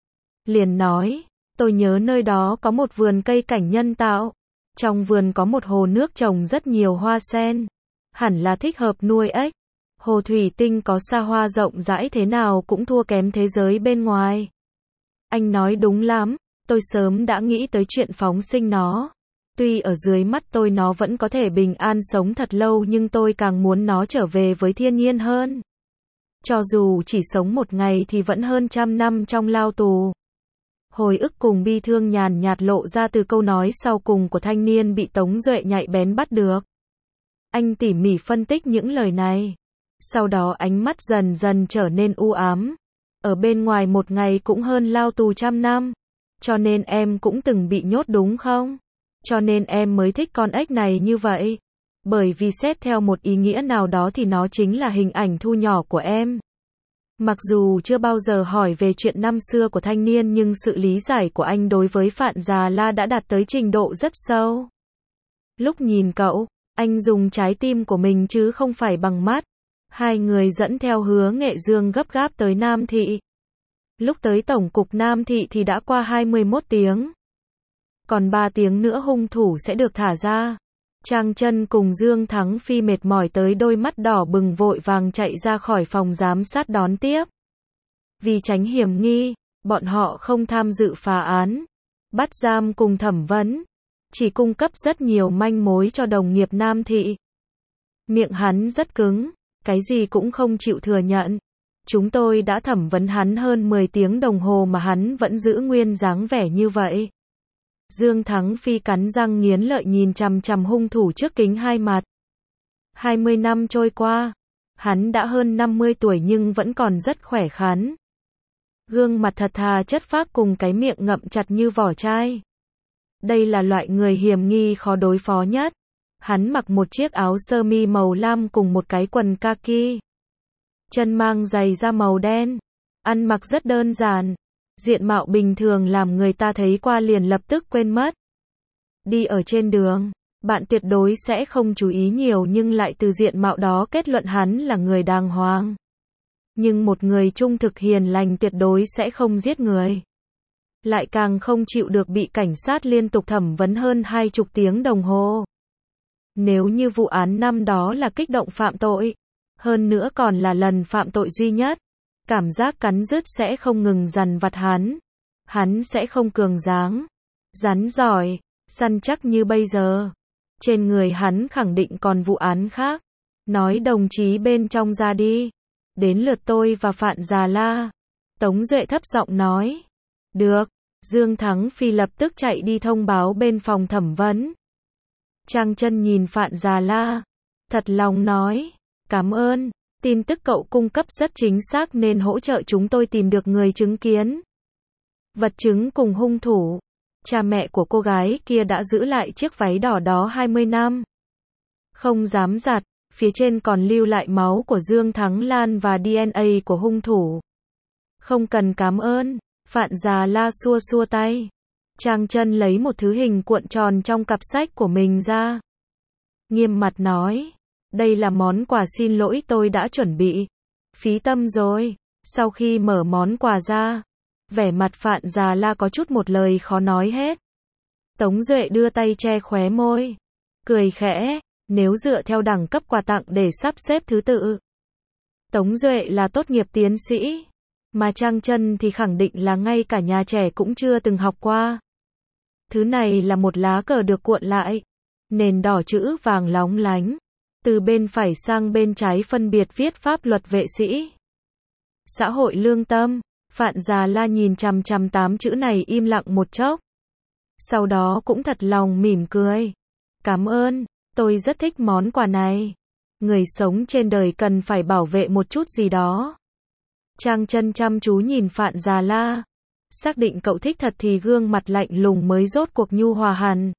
Speaker 1: Liền nói, tôi nhớ nơi đó có một vườn cây cảnh nhân tạo. Trong vườn có một hồ nước trồng rất nhiều hoa sen. Hẳn là thích hợp nuôi ếch. Hồ thủy tinh có xa hoa rộng rãi thế nào cũng thua kém thế giới bên ngoài. Anh nói đúng lắm, tôi sớm đã nghĩ tới chuyện phóng sinh nó. Tuy ở dưới mắt tôi nó vẫn có thể bình an sống thật lâu nhưng tôi càng muốn nó trở về với thiên nhiên hơn. Cho dù chỉ sống một ngày thì vẫn hơn 100 năm trong lao tù. Hồi ức cùng bi thương nhàn nhạt lộ ra từ câu nói sau cùng của thanh niên bị Tống Duệ nhạy bén bắt được. Anh tỉ mỉ phân tích những lời này. Sau đó ánh mắt dần dần trở nên u ám. Ở bên ngoài một ngày cũng hơn lao tù 100 năm. Cho nên em cũng từng bị nhốt đúng không? Cho nên em mới thích con ếch này như vậy. Bởi vì xét theo một ý nghĩa nào đó thì nó chính là hình ảnh thu nhỏ của em. Mặc dù chưa bao giờ hỏi về chuyện năm xưa của thanh niên nhưng sự lý giải của anh đối với Phạn Già La đã đạt tới trình độ rất sâu. Lúc nhìn cậu, anh dùng trái tim của mình chứ không phải bằng mắt. Hai người dẫn theo Hứa Nghệ Dương gấp gáp tới Nam Thị. Lúc tới Tổng cục Nam Thị thì đã qua 21 tiếng. Còn 3 tiếng nữa hung thủ sẽ được thả ra. Trang Chân cùng Dương Thắng Phi mệt mỏi tới đôi mắt đỏ bừng vội vàng chạy ra khỏi phòng giám sát đón tiếp. Vì tránh hiểm nghi, bọn họ không tham dự phá án, bắt giam cùng thẩm vấn, chỉ cung cấp rất nhiều manh mối cho đồng nghiệp Nam Thị. Miệng hắn rất cứng, cái gì cũng không chịu thừa nhận. Chúng tôi đã thẩm vấn hắn hơn 10 tiếng đồng hồ mà hắn vẫn giữ nguyên dáng vẻ như vậy. Dương Thắng Phi cắn răng nghiến lợi nhìn chằm chằm hung thủ trước kính hai mặt. 20 năm trôi qua, hắn đã hơn 50 tuổi nhưng vẫn còn rất khỏe khoắn. Gương mặt thật thà chất phác cùng cái miệng ngậm chặt như vỏ chai. Đây là loại người hiểm nghi khó đối phó nhất. Hắn mặc một chiếc áo sơ mi màu lam cùng một cái quần kaki. Chân mang giày da màu đen. Ăn mặc rất đơn giản. Diện mạo bình thường làm người ta thấy qua liền lập tức quên mất. Đi ở trên đường, bạn tuyệt đối sẽ không chú ý nhiều nhưng lại từ diện mạo đó kết luận hắn là người đàng hoàng. Nhưng một người trung thực hiền lành tuyệt đối sẽ không giết người. Lại càng không chịu được bị cảnh sát liên tục thẩm vấn hơn 20 tiếng đồng hồ. Nếu như vụ án năm đó là kích động phạm tội, hơn nữa còn là lần phạm tội duy nhất, cảm giác cắn rứt sẽ không ngừng dằn vặt hắn. Hắn sẽ không cường dáng, rắn giỏi, săn chắc như bây giờ. Trên người hắn khẳng định còn vụ án khác. Nói đồng chí bên trong ra đi. Đến lượt tôi và Phạn Già La. Tống Duệ thấp giọng nói. Được. Dương Thắng Phi lập tức chạy đi thông báo bên phòng thẩm vấn. Trang Chân nhìn Phạn Già La, thật lòng nói, cảm ơn, tin tức cậu cung cấp rất chính xác nên hỗ trợ chúng tôi tìm được người chứng kiến. Vật chứng cùng hung thủ. Cha mẹ của cô gái kia đã giữ lại chiếc váy đỏ đó 20 năm. Không dám giặt, phía trên còn lưu lại máu của Dương Thắng Lan và DNA của hung thủ. Không cần cảm ơn, Phạn Già La xua xua tay. Trang Chân lấy một thứ hình cuộn tròn trong cặp sách của mình ra. Nghiêm mặt nói, đây là món quà xin lỗi tôi đã chuẩn bị. Phí tâm rồi. Sau khi mở món quà ra, vẻ mặt Phạn Già La có chút một lời khó nói hết. Tống Duệ đưa tay che khóe môi, cười khẽ, nếu dựa theo đẳng cấp quà tặng để sắp xếp thứ tự. Tống Duệ là tốt nghiệp tiến sĩ, mà Trang Chân thì khẳng định là ngay cả nhà trẻ cũng chưa từng học qua. Thứ này là một lá cờ được cuộn lại, nền đỏ chữ vàng lóng lánh, từ bên phải sang bên trái phân biệt viết pháp luật vệ sĩ. Xã hội lương tâm. Phạn Già La nhìn chằm chằm 8 chữ này im lặng một chốc. Sau đó cũng thật lòng mỉm cười. Cảm ơn, tôi rất thích món quà này. Người sống trên đời cần phải bảo vệ một chút gì đó. Trang Chân chăm chú nhìn Phạn Già La. Xác định cậu thích thật thì gương mặt lạnh lùng mới rốt cuộc nhu hòa hẳn.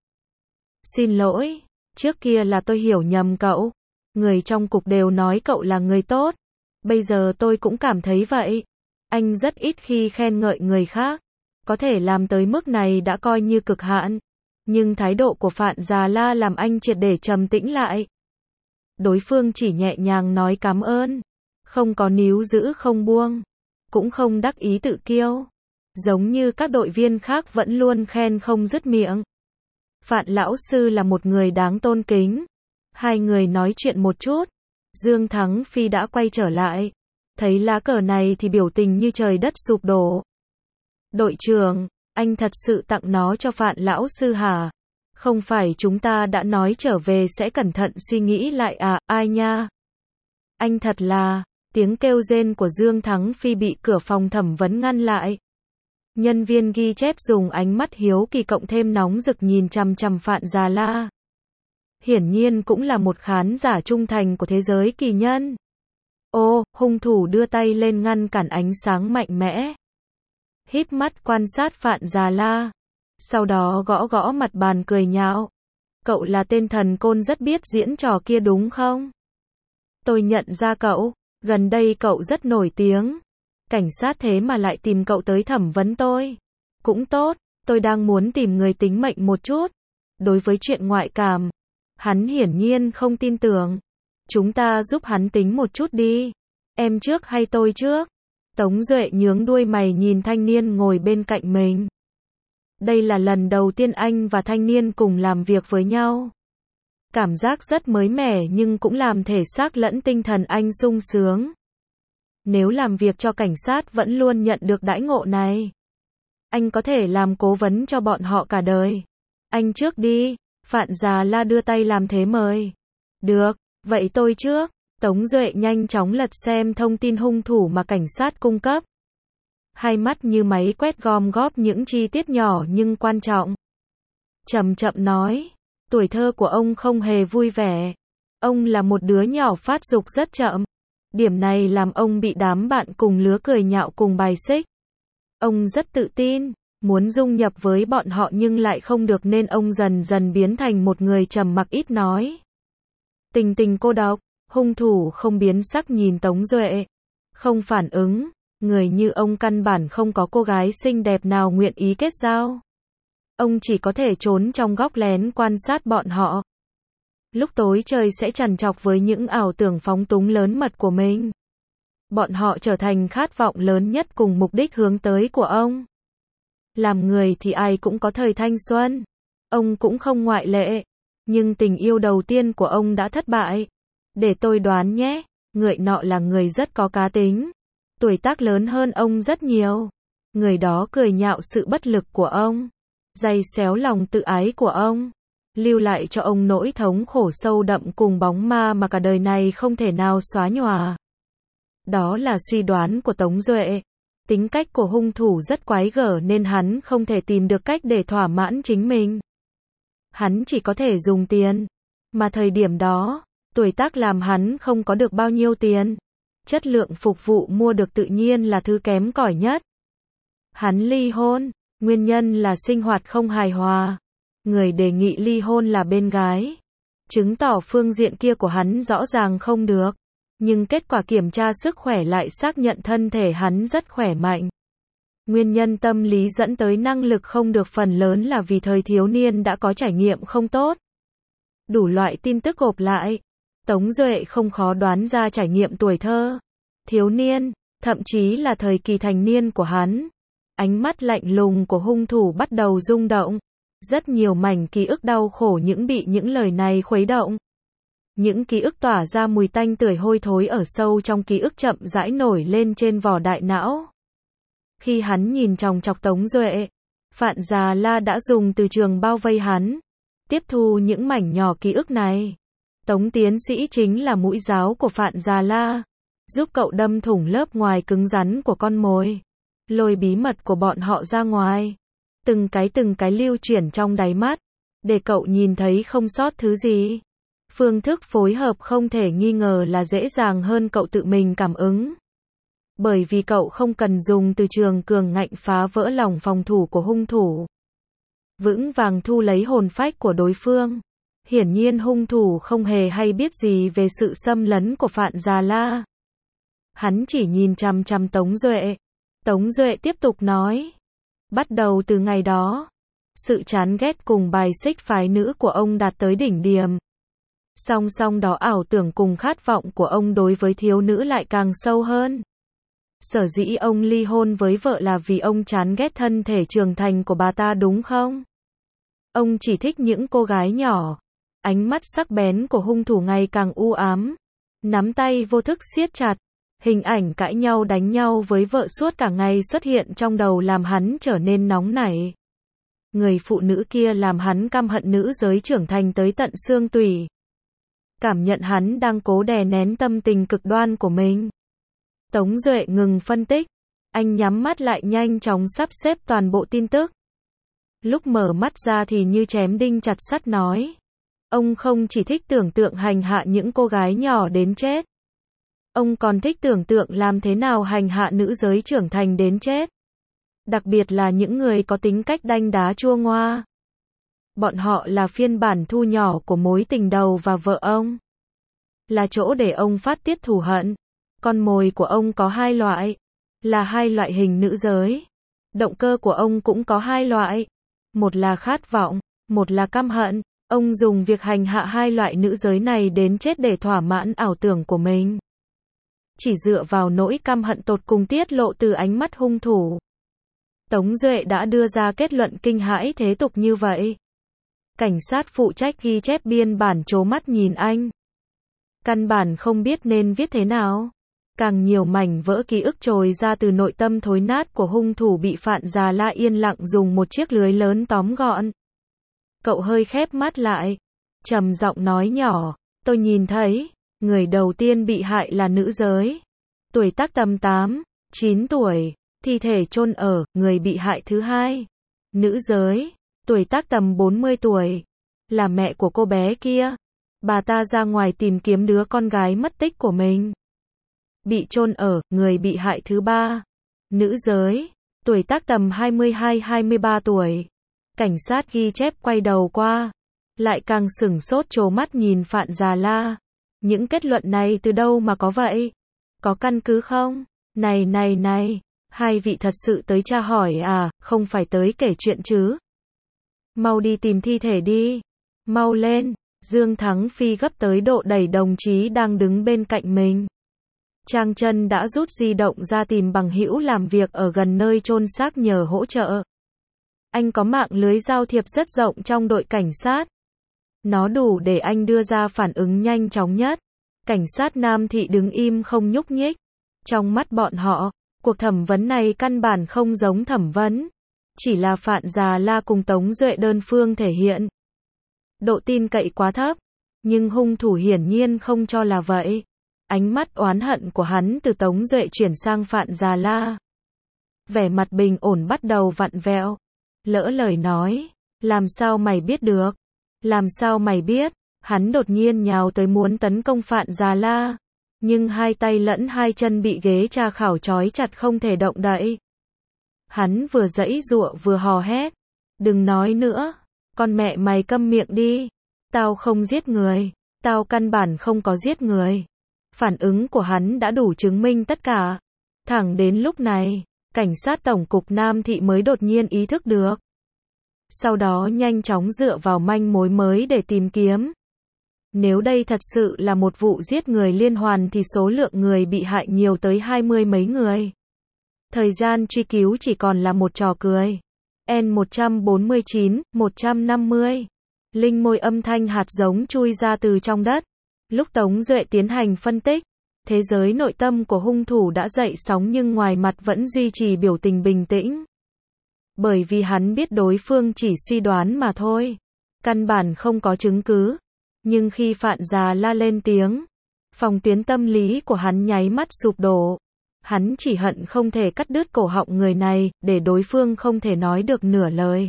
Speaker 1: Xin lỗi, trước kia là tôi hiểu nhầm cậu. Người trong cục đều nói cậu là người tốt. Bây giờ tôi cũng cảm thấy vậy. Anh rất ít khi khen ngợi người khác. Có thể làm tới mức này đã coi như cực hạn. Nhưng thái độ của Phạn Già La làm anh triệt để trầm tĩnh lại. Đối phương chỉ nhẹ nhàng nói cảm ơn. Không có níu giữ không buông. Cũng không đắc ý tự kiêu. Giống như các đội viên khác vẫn luôn khen không dứt miệng. Phạn lão sư là một người đáng tôn kính. Hai người nói chuyện một chút. Dương Thắng Phi đã quay trở lại. Thấy lá cờ này thì biểu tình như trời đất sụp đổ. Đội trưởng, anh thật sự tặng nó cho Phạn lão sư hả? Không phải chúng ta đã nói trở về sẽ cẩn thận suy nghĩ lại à, ai nha? Anh thật là, tiếng kêu rên của Dương Thắng Phi bị cửa phòng thẩm vấn ngăn lại. Nhân viên ghi chép dùng ánh mắt hiếu kỳ cộng thêm nóng rực nhìn chằm chằm Phạn Già La. Hiển nhiên cũng là một khán giả trung thành của thế giới kỳ nhân. Ô, hung thủ đưa tay lên ngăn cản ánh sáng mạnh mẽ. Híp mắt quan sát Phạn Già La. Sau đó gõ gõ mặt bàn cười nhạo. Cậu là tên thần côn rất biết diễn trò kia đúng không? Tôi nhận ra cậu, gần đây cậu rất nổi tiếng. Cảnh sát thế mà lại tìm cậu tới thẩm vấn tôi. Cũng tốt, tôi đang muốn tìm người tính mệnh một chút. Đối với chuyện ngoại cảm, hắn hiển nhiên không tin tưởng. Chúng ta giúp hắn tính một chút đi. Em trước hay tôi trước? Tống Duệ nhướng đuôi mày nhìn thanh niên ngồi bên cạnh mình. Đây là lần đầu tiên anh và thanh niên cùng làm việc với nhau. Cảm giác rất mới mẻ nhưng cũng làm thể xác lẫn tinh thần anh sung sướng. Nếu làm việc cho cảnh sát vẫn luôn nhận được đãi ngộ này, anh có thể làm cố vấn cho bọn họ cả đời. Anh trước đi. Phạn Già La đưa tay làm thế mời. Được, vậy tôi trước. Tống Duệ nhanh chóng lật xem thông tin hung thủ mà cảnh sát cung cấp. Hai mắt như máy quét gom góp những chi tiết nhỏ nhưng quan trọng. Chậm chậm nói, tuổi thơ của ông không hề vui vẻ. Ông là một đứa nhỏ phát dục rất chậm. Điểm này làm ông bị đám bạn cùng lứa cười nhạo cùng bài xích. Ông rất tự tin, muốn dung nhập với bọn họ nhưng lại không được nên ông dần dần biến thành một người trầm mặc ít nói. Tình tình cô độc, hung thủ không biến sắc nhìn Tống Duệ. Không phản ứng, người như ông căn bản không có cô gái xinh đẹp nào nguyện ý kết giao. Ông chỉ có thể trốn trong góc lén quan sát bọn họ. Lúc tối trời sẽ trằn trọc với những ảo tưởng phóng túng lớn mật của mình. Bọn họ trở thành khát vọng lớn nhất cùng mục đích hướng tới của ông. Làm người thì ai cũng có thời thanh xuân. Ông cũng không ngoại lệ. Nhưng tình yêu đầu tiên của ông đã thất bại. Để tôi đoán nhé, người nọ là người rất có cá tính. Tuổi tác lớn hơn ông rất nhiều. Người đó cười nhạo sự bất lực của ông. Giày xéo lòng tự ái của ông. Lưu lại cho ông nỗi thống khổ sâu đậm cùng bóng ma mà cả đời này không thể nào xóa nhòa. Đó là suy đoán của Tống Duệ. Tính cách của hung thủ rất quái gở nên hắn không thể tìm được cách để thỏa mãn chính mình. Hắn chỉ có thể dùng tiền. Mà thời điểm đó, tuổi tác làm hắn không có được bao nhiêu tiền. Chất lượng phục vụ mua được tự nhiên là thứ kém cỏi nhất. Hắn ly hôn, nguyên nhân là sinh hoạt không hài hòa. Người đề nghị ly hôn là bên gái. Chứng tỏ phương diện kia của hắn rõ ràng không được. Nhưng kết quả kiểm tra sức khỏe lại xác nhận thân thể hắn rất khỏe mạnh. Nguyên nhân tâm lý dẫn tới năng lực không được phần lớn là vì thời thiếu niên đã có trải nghiệm không tốt. Đủ loại tin tức gộp lại. Tống Duệ không khó đoán ra trải nghiệm tuổi thơ, thiếu niên, thậm chí là thời kỳ thành niên của hắn. Ánh mắt lạnh lùng của hung thủ bắt đầu rung động. Rất nhiều mảnh ký ức đau khổ bị những lời này khuấy động. Những ký ức tỏa ra mùi tanh tưởi hôi thối ở sâu trong ký ức chậm rãi nổi lên trên vỏ đại não. Khi hắn nhìn chòng chọc Tống Duệ, Phạn Già La đã dùng từ trường bao vây hắn, tiếp thu những mảnh nhỏ ký ức này. Tống tiến sĩ chính là mũi giáo của Phạn Già La, giúp cậu đâm thủng lớp ngoài cứng rắn của con mồi, lôi bí mật của bọn họ ra ngoài, từng cái lưu chuyển trong đáy mắt, để cậu nhìn thấy không sót thứ gì. Phương thức phối hợp không thể nghi ngờ là dễ dàng hơn cậu tự mình cảm ứng. Bởi vì cậu không cần dùng từ trường cường ngạnh phá vỡ lòng phòng thủ của hung thủ, vững vàng thu lấy hồn phách của đối phương. Hiển nhiên hung thủ không hề hay biết gì về sự xâm lấn của Phạn Già La. Hắn chỉ nhìn chằm chằm Tống Duệ. Tống Duệ tiếp tục nói. Bắt đầu từ ngày đó, sự chán ghét cùng bài xích phái nữ của ông đạt tới đỉnh điểm. Song song đó ảo tưởng cùng khát vọng của ông đối với thiếu nữ lại càng sâu hơn. Sở dĩ ông ly hôn với vợ là vì ông chán ghét thân thể trưởng thành của bà ta đúng không? Ông chỉ thích những cô gái nhỏ. Ánh mắt sắc bén của hung thủ ngày càng u ám. Nắm tay vô thức siết chặt. Hình ảnh cãi nhau đánh nhau với vợ suốt cả ngày xuất hiện trong đầu làm hắn trở nên nóng nảy. Người phụ nữ kia làm hắn căm hận nữ giới trưởng thành tới tận xương tủy. Cảm nhận hắn đang cố đè nén tâm tình cực đoan của mình. Tống Duệ ngừng phân tích. Anh nhắm mắt lại nhanh chóng sắp xếp toàn bộ tin tức. Lúc mở mắt ra thì như chém đinh chặt sắt nói. Ông không chỉ thích tưởng tượng hành hạ những cô gái nhỏ đến chết. Ông còn thích tưởng tượng làm thế nào hành hạ nữ giới trưởng thành đến chết. Đặc biệt là những người có tính cách đanh đá chua ngoa. Bọn họ là phiên bản thu nhỏ của mối tình đầu và vợ ông. Là chỗ để ông phát tiết thù hận. Con mồi của ông có hai loại. Là hai loại hình nữ giới. Động cơ của ông cũng có hai loại. Một là khát vọng, một là căm hận. Ông dùng việc hành hạ hai loại nữ giới này đến chết để thỏa mãn ảo tưởng của mình. Chỉ dựa vào nỗi căm hận tột cùng tiết lộ từ ánh mắt hung thủ. Tống Duệ đã đưa ra kết luận kinh hãi thế tục như vậy. Cảnh sát phụ trách ghi chép biên bản trố mắt nhìn anh. Căn bản không biết nên viết thế nào. Càng nhiều mảnh vỡ ký ức trồi ra từ nội tâm thối nát của hung thủ bị Phạn Già La yên lặng dùng một chiếc lưới lớn tóm gọn. Cậu hơi khép mắt lại, trầm giọng nói nhỏ, tôi nhìn thấy, người đầu tiên bị hại là nữ giới. Tuổi tác tầm 8, 9 tuổi, thi thể chôn ở, người bị hại thứ hai. Nữ giới, tuổi tác tầm 40 tuổi, là mẹ của cô bé kia. Bà ta ra ngoài tìm kiếm đứa con gái mất tích của mình. Bị chôn ở, người bị hại thứ ba. Nữ giới, tuổi tác tầm 22-23 tuổi. Cảnh sát ghi chép quay đầu qua, lại càng sửng sốt trố mắt nhìn Phạn Già La. Những kết luận này từ đâu mà có vậy? Có căn cứ không? Này, hai vị thật sự tới tra hỏi à, không phải tới kể chuyện chứ? Mau đi tìm thi thể đi. Mau lên. Dương Thắng Phi gấp tới độ đẩy đồng chí đang đứng bên cạnh mình. Trang Chân đã rút di động ra tìm bằng hữu làm việc ở gần nơi chôn xác nhờ hỗ trợ. Anh có mạng lưới giao thiệp rất rộng trong đội cảnh sát. Nó đủ để anh đưa ra phản ứng nhanh chóng nhất. Cảnh sát Nam Thị đứng im không nhúc nhích. Trong mắt bọn họ, cuộc thẩm vấn này căn bản không giống thẩm vấn. Chỉ là Phạn Già La cùng Tống Duệ đơn phương thể hiện. Độ tin cậy quá thấp. Nhưng hung thủ hiển nhiên không cho là vậy. Ánh mắt oán hận của hắn từ Tống Duệ chuyển sang Phạn Già La. vẻ mặt bình ổn bắt đầu vặn vẹo. Lỡ lời nói, làm sao mày biết được? Làm sao mày biết? Hắn đột nhiên nhào tới muốn tấn công Phạn Già La, nhưng hai tay lẫn hai chân bị ghế tra khảo trói chặt không thể động đậy. Hắn vừa giãy giụa vừa hò hét, đừng nói nữa, con mẹ mày câm miệng đi, tao không giết người, tao căn bản không có giết người. Phản ứng của hắn đã đủ chứng minh tất cả. Thẳng đến lúc này, cảnh sát tổng cục Nam Thị mới đột nhiên ý thức được. Sau đó nhanh chóng dựa vào manh mối mới để tìm kiếm. Nếu đây thật sự là một vụ giết người liên hoàn thì số lượng người bị hại nhiều tới 20 mấy người. Thời gian truy cứu chỉ còn là một trò cười. N149, 150. Linh môi âm thanh hạt giống chui ra từ trong đất. Lúc Tống Duệ tiến hành phân tích, thế giới nội tâm của hung thủ đã dậy sóng nhưng ngoài mặt vẫn duy trì biểu tình bình tĩnh. Bởi vì hắn biết đối phương chỉ suy đoán mà thôi. Căn bản không có chứng cứ. Nhưng khi Phạn Già La lên tiếng, phòng tuyến tâm lý của hắn nháy mắt sụp đổ. Hắn chỉ hận không thể cắt đứt cổ họng người này, để đối phương không thể nói được nửa lời.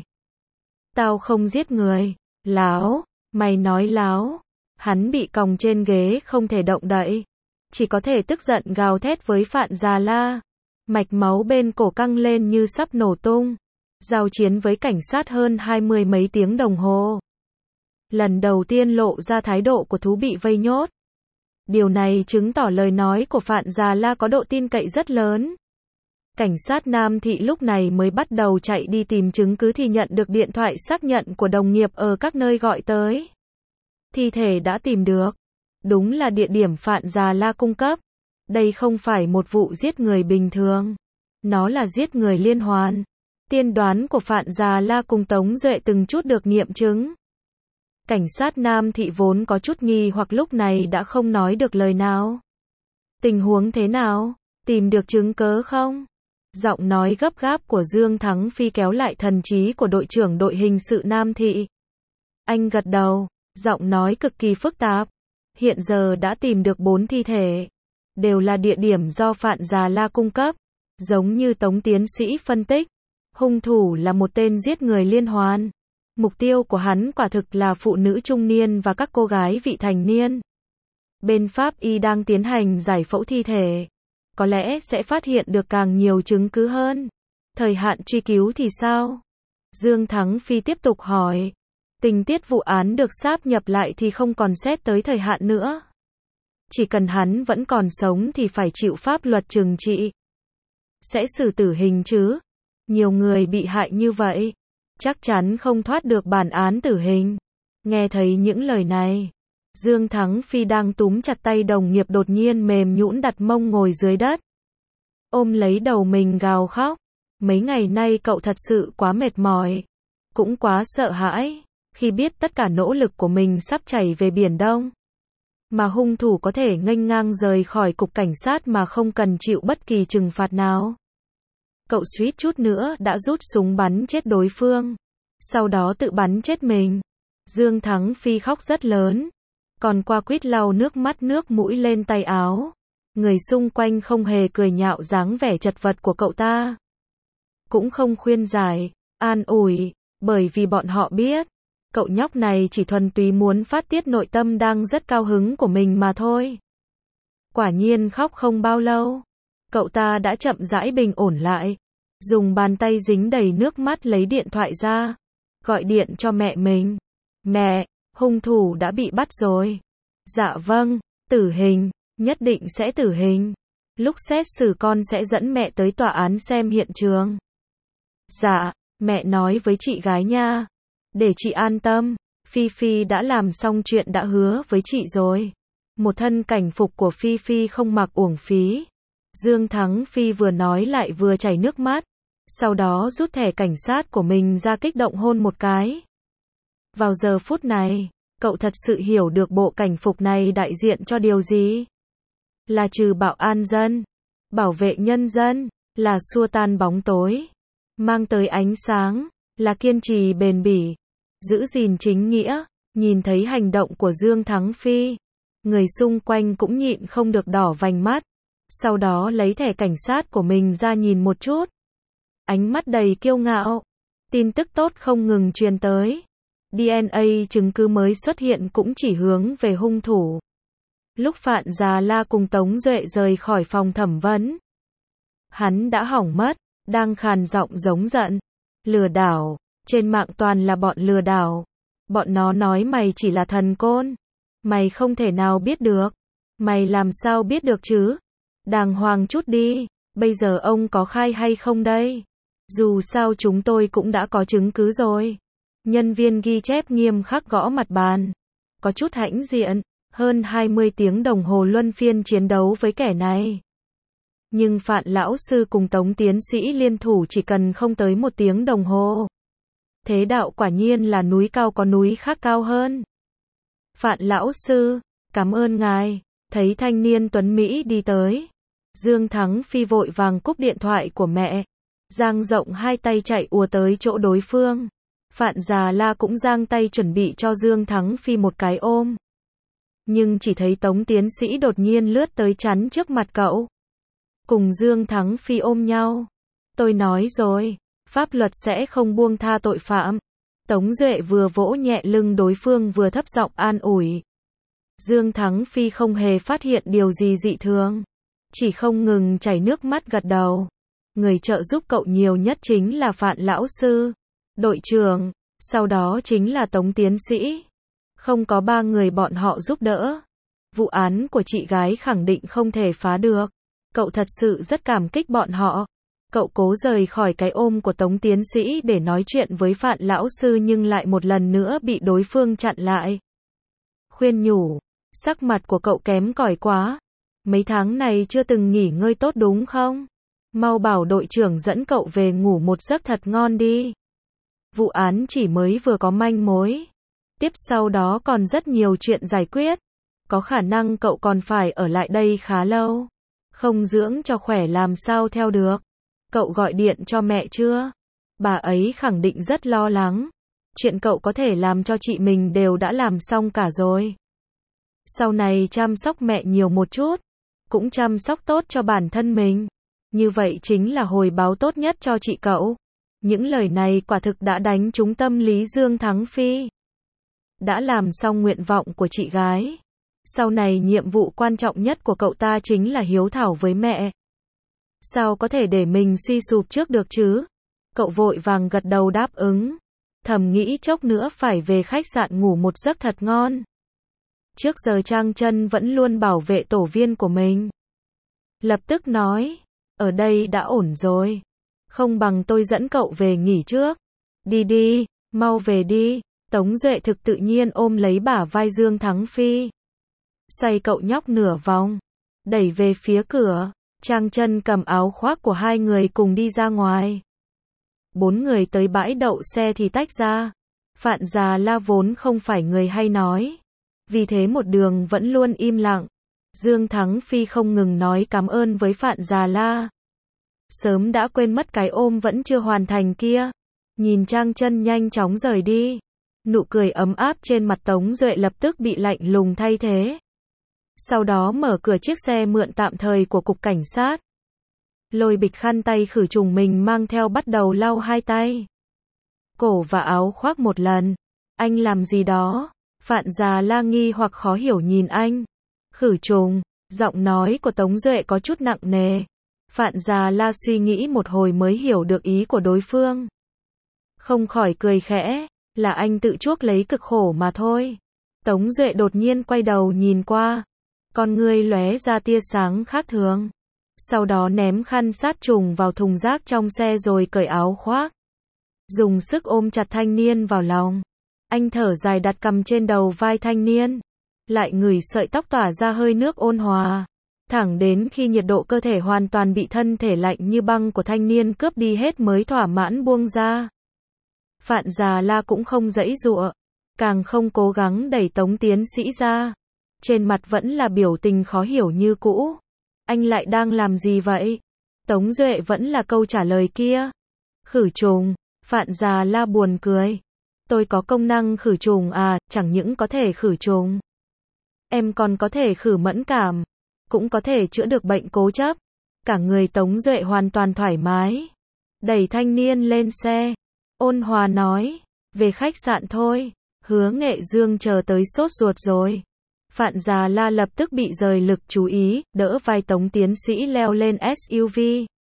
Speaker 1: Tao không giết người. Láo, mày nói láo. Hắn bị còng trên ghế không thể động đậy. Chỉ có thể tức giận gào thét với Phạn Già La. Mạch máu bên cổ căng lên như sắp nổ tung. Giao chiến với cảnh sát hơn 20 mấy tiếng đồng hồ. Lần đầu tiên lộ ra thái độ của thú bị vây nhốt. Điều này chứng tỏ lời nói của Phạn Già La có độ tin cậy rất lớn. Cảnh sát Nam Thị lúc này mới bắt đầu chạy đi tìm chứng cứ thì nhận được điện thoại xác nhận của đồng nghiệp ở các nơi gọi tới. Thi thể đã tìm được. Đúng là địa điểm Phạn Già La cung cấp. Đây không phải một vụ giết người bình thường. Nó là giết người liên hoàn. Tiên đoán của Phạn Già La cùng Tống Duệ từng chút được nghiệm chứng. Cảnh sát Nam Thị vốn có chút nghi hoặc lúc này đã không nói được lời nào. Tình huống thế nào? Tìm được chứng cớ không? Giọng nói gấp gáp của Dương Thắng Phi kéo lại thần trí của đội trưởng đội hình sự Nam Thị. Anh gật đầu, giọng nói cực kỳ phức tạp. Hiện giờ đã tìm được 4 thi thể. Đều là địa điểm do Phạn Già La cung cấp. Giống như Tống tiến sĩ phân tích. Hung thủ là một tên giết người liên hoàn. Mục tiêu của hắn quả thực là phụ nữ trung niên và các cô gái vị thành niên. Bên pháp y đang tiến hành giải phẫu thi thể. Có lẽ sẽ phát hiện được càng nhiều chứng cứ hơn. Thời hạn truy cứu thì sao? Dương Thắng Phi tiếp tục hỏi. Tình tiết vụ án được sáp nhập lại thì không còn xét tới thời hạn nữa. Chỉ cần hắn vẫn còn sống thì phải chịu pháp luật trừng trị. Sẽ xử tử hình chứ? Nhiều người bị hại như vậy. Chắc chắn không thoát được bản án tử hình. Nghe thấy những lời này, Dương Thắng Phi đang túm chặt tay đồng nghiệp đột nhiên mềm nhũn đặt mông ngồi dưới đất. Ôm lấy đầu mình gào khóc. Mấy ngày nay cậu thật sự quá mệt mỏi. Cũng quá sợ hãi, khi biết tất cả nỗ lực của mình sắp chảy về Biển Đông. Mà hung thủ có thể nghênh ngang rời khỏi cục cảnh sát mà không cần chịu bất kỳ trừng phạt nào. Cậu suýt chút nữa đã rút súng bắn chết đối phương. Sau đó tự bắn chết mình. Dương Thắng Phi khóc rất lớn. Còn qua quýt lau nước mắt nước mũi lên tay áo. Người xung quanh không hề cười nhạo dáng vẻ chật vật của cậu ta. Cũng không khuyên giải, an ủi, bởi vì bọn họ biết. Cậu nhóc này chỉ thuần túy muốn phát tiết nội tâm đang rất cao hứng của mình mà thôi. Quả nhiên khóc không bao lâu. Cậu ta đã chậm rãi bình ổn lại. Dùng bàn tay dính đầy nước mắt lấy điện thoại ra. Gọi điện cho mẹ mình. Mẹ, hung thủ đã bị bắt rồi. Dạ vâng, tử hình, nhất định sẽ tử hình. Lúc xét xử con sẽ dẫn mẹ tới tòa án xem hiện trường. Dạ, mẹ nói với chị gái nha. Để chị an tâm, Phi Phi đã làm xong chuyện đã hứa với chị rồi. Một thân cảnh phục của Phi Phi không mặc uổng phí. Dương Thắng Phi vừa nói lại vừa chảy nước mắt. Sau đó rút thẻ cảnh sát của mình ra kích động hôn một cái. Vào giờ phút này, cậu thật sự hiểu được bộ cảnh phục này đại diện cho điều gì. Là trừ bạo an dân, bảo vệ nhân dân, là xua tan bóng tối, mang tới ánh sáng, là kiên trì bền bỉ, giữ gìn chính nghĩa. Nhìn thấy hành động của Dương Thắng Phi, người xung quanh cũng nhịn không được đỏ vành mắt. Sau đó lấy thẻ cảnh sát của mình ra nhìn một chút. ánh mắt đầy kiêu ngạo. Tin tức tốt không ngừng truyền tới. DNA chứng cứ mới xuất hiện cũng chỉ hướng về hung thủ. Lúc Phạm Già La cùng Tống Duệ rời khỏi phòng thẩm vấn, hắn đã hỏng mất, đang khàn giọng giống giận. Lừa đảo, trên mạng toàn là bọn lừa đảo. Bọn nó nói mày chỉ là thần côn. Mày không thể nào biết được. Mày làm sao biết được chứ? Đàng hoàng chút đi, bây giờ ông có khai hay không đây? Dù sao chúng tôi cũng đã có chứng cứ rồi. Nhân viên ghi chép nghiêm khắc gõ mặt bàn. Có chút hãnh diện, hơn 20 tiếng đồng hồ luân phiên chiến đấu với kẻ này. Nhưng Phạm lão sư cùng Tống tiến sĩ liên thủ chỉ cần không tới 1 tiếng đồng hồ. Thế đạo quả nhiên là núi cao có núi khác cao hơn. Phạm lão sư, cảm ơn ngài. Thấy thanh niên tuấn Mỹ đi tới, Dương Thắng Phi vội vàng cúp điện thoại của mẹ, dang rộng hai tay chạy ùa tới chỗ đối phương. Phạm Già La cũng giang tay chuẩn bị cho Dương Thắng Phi một cái ôm. Nhưng chỉ thấy Tống tiến sĩ đột nhiên lướt tới chắn trước mặt cậu. Cùng Dương Thắng Phi ôm nhau. Tôi nói rồi, pháp luật sẽ không buông tha tội phạm. Tống Duệ vừa vỗ nhẹ lưng đối phương vừa thấp giọng an ủi. Dương Thắng Phi không hề phát hiện điều gì dị thường, chỉ không ngừng chảy nước mắt gật đầu. Người trợ giúp cậu nhiều nhất chính là Phạm lão sư, đội trưởng, sau đó chính là Tống tiến sĩ. Không có 3 người bọn họ giúp đỡ, vụ án của chị gái khẳng định không thể phá được. Cậu thật sự rất cảm kích bọn họ. Cậu cố rời khỏi cái ôm của Tống tiến sĩ để nói chuyện với Phạm lão sư nhưng lại một lần nữa bị đối phương chặn lại. Khuyên nhủ, sắc mặt của cậu kém cỏi quá. Mấy tháng này chưa từng nghỉ ngơi tốt đúng không? Mau bảo đội trưởng dẫn cậu về ngủ một giấc thật ngon đi. Vụ án chỉ mới vừa có manh mối. Tiếp sau đó còn rất nhiều chuyện giải quyết. Có khả năng cậu còn phải ở lại đây khá lâu. Không dưỡng cho khỏe làm sao theo được. Cậu gọi điện cho mẹ chưa? Bà ấy khẳng định rất lo lắng. Chuyện cậu có thể làm cho chị mình đều đã làm xong cả rồi. Sau này chăm sóc mẹ nhiều một chút, cũng chăm sóc tốt cho bản thân mình. Như vậy chính là hồi báo tốt nhất cho chị cậu. Những lời này quả thực đã đánh trúng tâm lý Dương Thắng Phi. Đã làm xong nguyện vọng của chị gái. Sau này nhiệm vụ quan trọng nhất của cậu ta chính là hiếu thảo với mẹ. Sao có thể để mình suy sụp trước được chứ? Cậu vội vàng gật đầu đáp ứng. Thầm nghĩ chốc nữa phải về khách sạn ngủ một giấc thật ngon. Trước giờ Trang Chân vẫn luôn bảo vệ tổ viên của mình. Lập tức nói, ở đây đã ổn rồi. Không bằng tôi dẫn cậu về nghỉ trước. Đi đi, mau về đi. Tống Duệ thực tự nhiên ôm lấy bả vai Dương Thắng Phi. Xoay cậu nhóc nửa vòng. Đẩy về phía cửa. Trang Chân cầm áo khoác của hai người cùng đi ra ngoài. 4 người tới bãi đậu xe thì tách ra. Phạm Già La vốn không phải người hay nói. Vì thế một đường vẫn luôn im lặng. Dương Thắng Phi không ngừng nói cảm ơn với Phạm Già La. Sớm đã quên mất cái ôm vẫn chưa hoàn thành kia. Nhìn Trang Chân nhanh chóng rời đi. Nụ cười ấm áp trên mặt Tống Duệ lập tức bị lạnh lùng thay thế. Sau đó mở cửa chiếc xe mượn tạm thời của cục cảnh sát. Lôi bịch khăn tay khử trùng mình mang theo bắt đầu lau hai tay. Cổ và áo khoác một lần. Anh làm gì đó? Phạm Già La nghi hoặc khó hiểu nhìn anh. Khử trùng, giọng nói của Tống Duệ có chút nặng nề. Phạm Già La suy nghĩ một hồi mới hiểu được ý của đối phương. Không khỏi cười khẽ, là anh tự chuốc lấy cực khổ mà thôi. Tống Duệ đột nhiên quay đầu nhìn qua. Con ngươi lóe ra tia sáng khác thường. Sau đó ném khăn sát trùng vào thùng rác trong xe rồi cởi áo khoác. Dùng sức ôm chặt thanh niên vào lòng. Anh thở dài đặt cằm trên đầu vai thanh niên. Lại ngửi sợi tóc tỏa ra hơi nước ôn hòa. Thẳng đến khi nhiệt độ cơ thể hoàn toàn bị thân thể lạnh như băng của thanh niên cướp đi hết mới thỏa mãn buông ra. Phạm Già La cũng không giãy giụa. Càng không cố gắng đẩy Tống tiến sĩ ra. Trên mặt vẫn là biểu tình khó hiểu như cũ. Anh lại đang làm gì vậy? Tống Duệ vẫn là câu trả lời kia. Khử trùng. Phạm Già La buồn cười. Tôi có công năng khử trùng à, chẳng những có thể khử trùng. Em còn có thể khử mẫn cảm. Cũng có thể chữa được bệnh cố chấp. Cả người Tống Duệ hoàn toàn thoải mái. đẩy thanh niên lên xe. Ôn hòa nói, về khách sạn thôi. Hứa Nghệ Dương chờ tới sốt ruột rồi. Phạn Già La lập tức bị rời lực chú ý, đỡ vai Tống tiến sĩ leo lên SUV.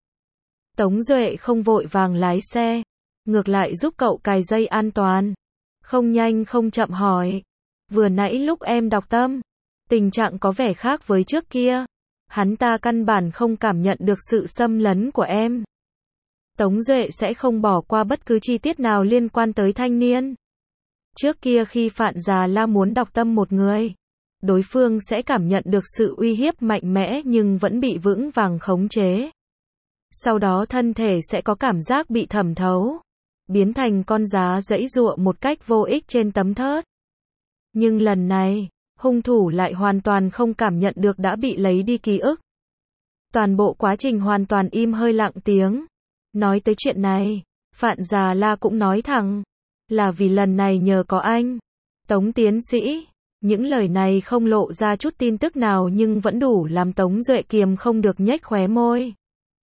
Speaker 1: Tống Duệ không vội vàng lái xe, ngược lại giúp cậu cài dây an toàn. Không nhanh không chậm hỏi, vừa nãy lúc em đọc tâm, tình trạng có vẻ khác với trước kia. Hắn ta căn bản không cảm nhận được sự xâm lấn của em. Tống Duệ sẽ không bỏ qua bất cứ chi tiết nào liên quan tới thanh niên. Trước kia khi Phạn Già La muốn đọc tâm một người, đối phương sẽ cảm nhận được sự uy hiếp mạnh mẽ nhưng vẫn bị vững vàng khống chế. Sau đó thân thể sẽ có cảm giác bị thẩm thấu, biến thành con giá giãy giụa một cách vô ích trên tấm thớt. Nhưng lần này, hung thủ lại hoàn toàn không cảm nhận được đã bị lấy đi ký ức. Toàn bộ quá trình hoàn toàn im hơi lặng tiếng. Nói tới chuyện này, Phạn Già La cũng nói thẳng, là vì lần này nhờ có anh, Tống tiến sĩ. Những lời này không lộ ra chút tin tức nào nhưng vẫn đủ làm Tống Duệ kiềm không được nhếch khóe môi.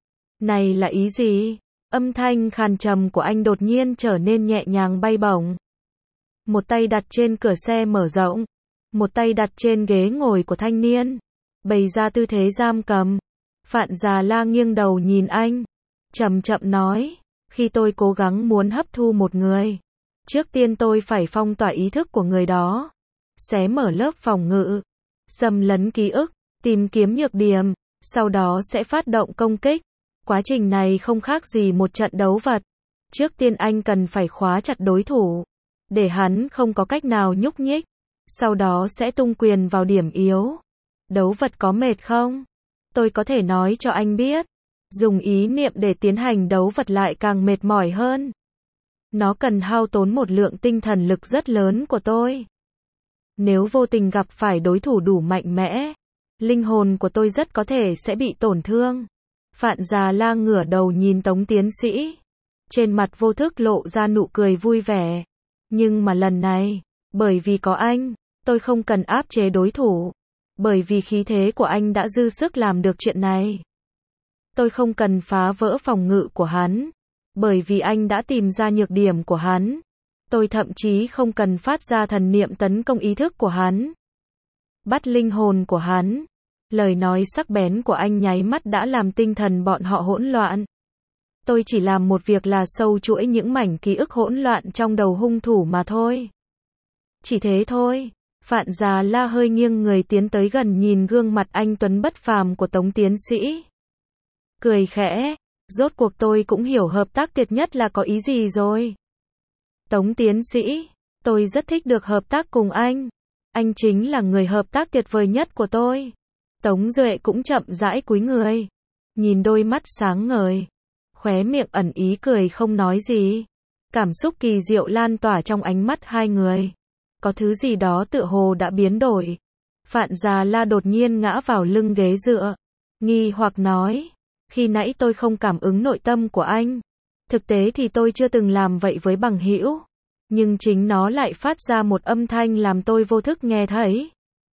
Speaker 1: Này là ý gì? Âm thanh khàn trầm của anh đột nhiên trở nên nhẹ nhàng bay bổng. Một tay đặt trên cửa xe mở rộng, một tay đặt trên ghế ngồi của thanh niên, bày ra tư thế giam cầm. Phạn Già La nghiêng đầu nhìn anh, chậm chậm nói, khi tôi cố gắng muốn hấp thu một người, trước tiên tôi phải phong tỏa ý thức của người đó, xé mở lớp phòng ngự, xâm lấn ký ức, tìm kiếm nhược điểm, sau đó sẽ phát động công kích. Quá trình này không khác gì một trận đấu vật. Trước tiên anh cần phải khóa chặt đối thủ, để hắn không có cách nào nhúc nhích. Sau đó sẽ tung quyền vào điểm yếu. Đấu vật có mệt không? Tôi có thể nói cho anh biết. Dùng ý niệm để tiến hành đấu vật lại càng mệt mỏi hơn. Nó cần hao tốn một lượng tinh thần lực rất lớn của tôi. Nếu vô tình gặp phải đối thủ đủ mạnh mẽ, linh hồn của tôi rất có thể sẽ bị tổn thương. Phạn Già La ngửa đầu nhìn Tống tiến sĩ. Trên mặt vô thức lộ ra nụ cười vui vẻ. Nhưng mà lần này, bởi vì có anh, tôi không cần áp chế đối thủ. Bởi vì khí thế của anh đã dư sức làm được chuyện này. Tôi không cần phá vỡ phòng ngự của hắn. Bởi vì anh đã tìm ra nhược điểm của hắn. Tôi thậm chí không cần phát ra thần niệm tấn công ý thức của hắn. Bắt linh hồn của hắn. Lời nói sắc bén của anh nháy mắt đã làm tinh thần bọn họ hỗn loạn. Tôi chỉ làm một việc là sâu chuỗi những mảnh ký ức hỗn loạn trong đầu hung thủ mà thôi. Chỉ thế thôi. Phạn Già La hơi nghiêng người tiến tới gần nhìn gương mặt anh tuấn bất phàm của Tống tiến sĩ. Cười khẽ, rốt cuộc tôi cũng hiểu hợp tác tuyệt nhất là có ý gì rồi. Tống tiến sĩ, tôi rất thích được hợp tác cùng anh. Anh chính là người hợp tác tuyệt vời nhất của tôi. Tống Duệ cũng chậm rãi cúi người, nhìn đôi mắt sáng ngời, khóe miệng ẩn ý cười không nói gì. Cảm xúc kỳ diệu lan tỏa trong ánh mắt hai người. Có thứ gì đó tựa hồ đã biến đổi. Phạn Già La đột nhiên ngã vào lưng ghế dựa, nghi hoặc nói, khi nãy tôi không cảm ứng nội tâm của anh. Thực tế thì tôi chưa từng làm vậy với bằng hữu, nhưng chính nó lại phát ra một âm thanh làm tôi vô thức nghe thấy.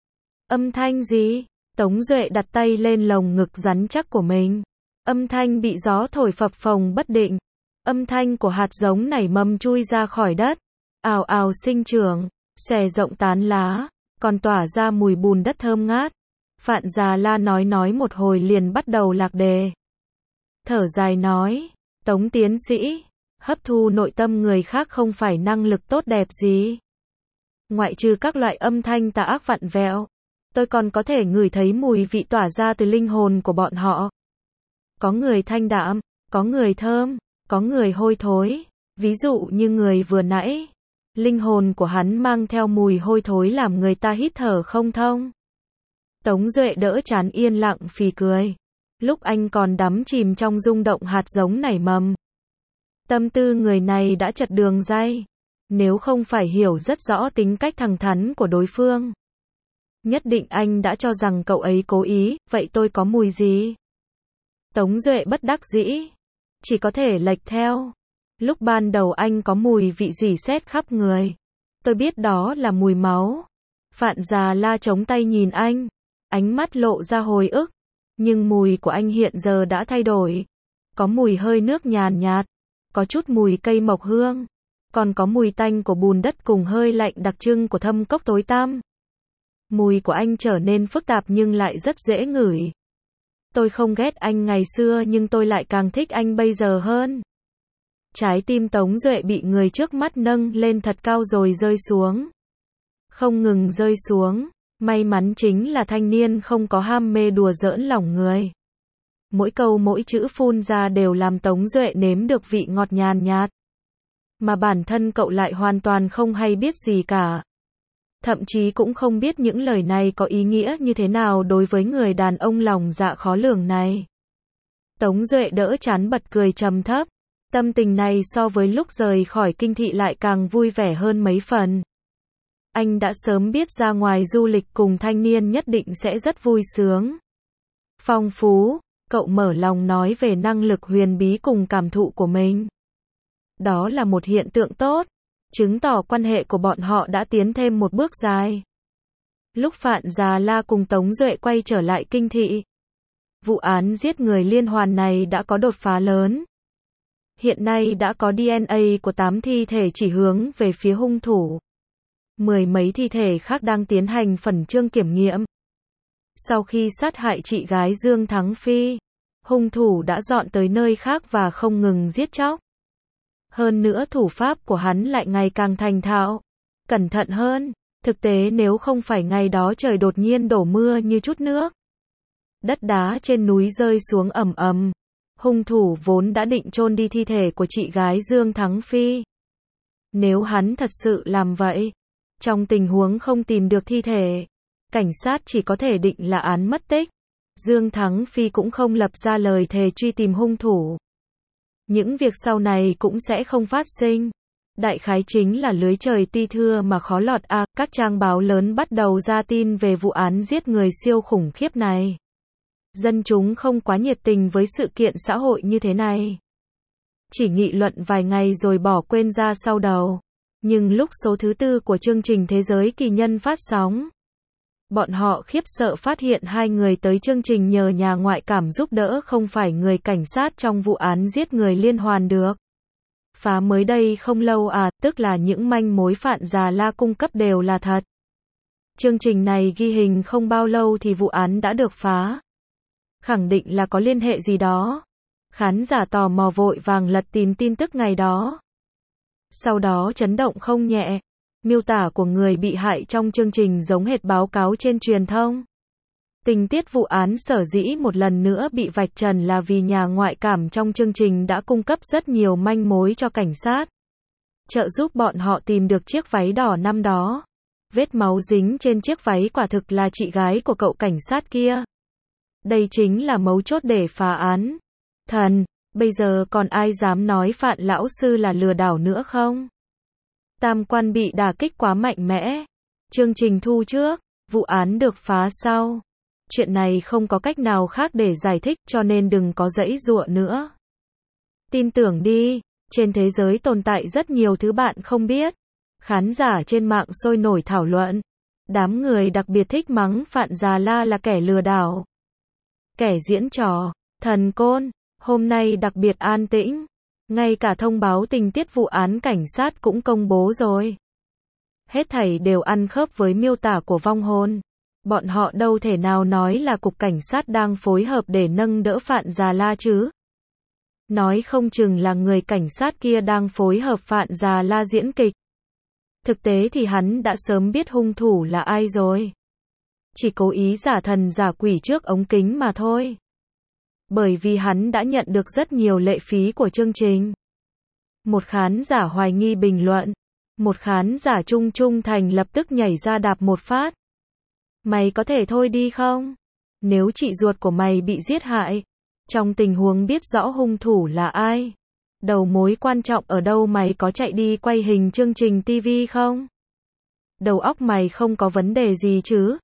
Speaker 1: Âm thanh gì? Tống Duệ đặt tay lên lồng ngực rắn chắc của mình. Âm thanh bị gió thổi phập phồng bất định. Âm thanh của hạt giống nảy mầm chui ra khỏi đất, ào ào sinh trưởng, xòe rộng tán lá, còn tỏa ra mùi bùn đất thơm ngát. Phạn Già La nói một hồi liền bắt đầu lạc đề. Thở dài nói, Tống tiến sĩ, hấp thu nội tâm người khác không phải năng lực tốt đẹp gì. Ngoại trừ các loại âm thanh tà ác vặn vẹo, tôi còn có thể ngửi thấy mùi vị tỏa ra từ linh hồn của bọn họ. Có người thanh đạm, có người thơm, có người hôi thối. Ví dụ như người vừa nãy, linh hồn của hắn mang theo mùi hôi thối làm người ta hít thở không thông. Tống Duệ đỡ trán yên lặng phì cười. Lúc anh còn đắm chìm trong rung động hạt giống nảy mầm, tâm tư người này đã chật đường ray. Nếu không phải hiểu rất rõ tính cách thẳng thắn của đối phương, nhất định anh đã cho rằng cậu ấy cố ý. Vậy tôi có mùi gì? Tống Duệ bất đắc dĩ, chỉ có thể lệch theo. Lúc ban đầu anh có mùi vị rỉ sét khắp người. Tôi biết đó là mùi máu. Phạn Già La chống tay nhìn anh, ánh mắt lộ ra hồi ức. Nhưng mùi của anh hiện giờ đã thay đổi. Có mùi hơi nước nhàn nhạt, có chút mùi cây mộc hương, còn có mùi tanh của bùn đất cùng hơi lạnh đặc trưng của thâm cốc tối tăm. Mùi của anh trở nên phức tạp nhưng lại rất dễ ngửi. Tôi không ghét anh ngày xưa nhưng tôi lại càng thích anh bây giờ hơn. Trái tim Tống Duệ bị người trước mắt nâng lên thật cao rồi rơi xuống. Không ngừng rơi xuống. May mắn chính là thanh niên không có ham mê đùa giỡn lòng người. Mỗi câu mỗi chữ phun ra đều làm Tống Duệ nếm được vị ngọt nhàn nhạt. Mà bản thân cậu lại hoàn toàn không hay biết gì cả. Thậm chí cũng không biết những lời này có ý nghĩa như thế nào đối với người đàn ông lòng dạ khó lường này. Tống Duệ đỡ chán bật cười trầm thấp. Tâm tình này so với lúc rời khỏi kinh thị lại càng vui vẻ hơn mấy phần. Anh đã sớm biết ra ngoài du lịch cùng thanh niên nhất định sẽ rất vui sướng. Phong phú, cậu mở lòng nói về năng lực huyền bí cùng cảm thụ của mình. Đó là một hiện tượng tốt, chứng tỏ quan hệ của bọn họ đã tiến thêm một bước dài. Lúc Phạn Già La cùng Tống Duệ quay trở lại kinh thị, vụ án giết người liên hoàn này đã có đột phá lớn. Hiện nay đã có DNA của 8 thi thể chỉ hướng về phía hung thủ. 10 mấy thi thể khác đang tiến hành khẩn trương kiểm nghiệm. Sau khi sát hại chị gái Dương Thắng Phi, hung thủ đã dọn tới nơi khác và không ngừng giết chóc. Hơn nữa thủ pháp của hắn lại ngày càng thành thạo, cẩn thận hơn. Thực tế nếu không phải ngày đó trời đột nhiên đổ mưa như chút nước, đất đá trên núi rơi xuống ầm ầm, hung thủ vốn đã định chôn đi thi thể của chị gái Dương Thắng Phi. Nếu hắn thật sự làm vậy, trong tình huống không tìm được thi thể, cảnh sát chỉ có thể định là án mất tích. Dương Thắng Phi cũng không lập ra lời thề truy tìm hung thủ. Những việc sau này cũng sẽ không phát sinh. Đại khái chính là lưới trời tuy thưa mà khó lọt các trang báo lớn bắt đầu ra tin về vụ án giết người siêu khủng khiếp này. Dân chúng không quá nhiệt tình với sự kiện xã hội như thế này. Chỉ nghị luận vài ngày rồi bỏ quên ra sau đầu. Nhưng lúc số thứ 4 của chương trình Thế giới kỳ nhân phát sóng, bọn họ khiếp sợ phát hiện 2 người tới chương trình nhờ nhà ngoại cảm giúp đỡ không phải người cảnh sát trong vụ án giết người liên hoàn được. Phá mới đây không lâu tức là những manh mối Phạn Già La cung cấp đều là thật. Chương trình này ghi hình không bao lâu thì vụ án đã được phá. Khẳng định là có liên hệ gì đó. Khán giả tò mò vội vàng lật tìm tin tức ngày đó. Sau đó chấn động không nhẹ. Miêu tả của người bị hại trong chương trình giống hệt báo cáo trên truyền thông. Tình tiết vụ án sở dĩ một lần nữa bị vạch trần là vì nhà ngoại cảm trong chương trình đã cung cấp rất nhiều manh mối cho cảnh sát, trợ giúp bọn họ tìm được chiếc váy đỏ năm đó. Vết máu dính trên chiếc váy quả thực là chị gái của cậu cảnh sát kia. Đây chính là mấu chốt để phá án. Thần, bây giờ còn ai dám nói Phạn lão sư là lừa đảo nữa không? Tam quan bị đả kích quá mạnh mẽ. Chương trình thu trước, vụ án được phá sau. Chuyện này không có cách nào khác để giải thích cho nên đừng có giãy giụa nữa. Tin tưởng đi, trên thế giới tồn tại rất nhiều thứ bạn không biết. Khán giả trên mạng sôi nổi thảo luận. Đám người đặc biệt thích mắng Phạn Già La là kẻ lừa đảo, kẻ diễn trò, thần côn. Hôm nay đặc biệt an tĩnh. Ngay cả thông báo tình tiết vụ án cảnh sát cũng công bố rồi. Hết thảy đều ăn khớp với miêu tả của vong hồn. Bọn họ đâu thể nào nói là cục cảnh sát đang phối hợp để nâng đỡ Phạn Già La chứ. Nói không chừng là người cảnh sát kia đang phối hợp Phạn Già La diễn kịch. Thực tế thì hắn đã sớm biết hung thủ là ai rồi. Chỉ cố ý giả thần giả quỷ trước ống kính mà thôi. Bởi vì hắn đã nhận được rất nhiều lệ phí của chương trình. Một khán giả hoài nghi bình luận. Một khán giả trung thành lập tức nhảy ra đạp một phát. Mày có thể thôi đi không? Nếu chị ruột của mày bị giết hại, trong tình huống biết rõ hung thủ là ai, đầu mối quan trọng ở đâu mày có chạy đi quay hình chương trình TV không? Đầu óc mày không có vấn đề gì chứ?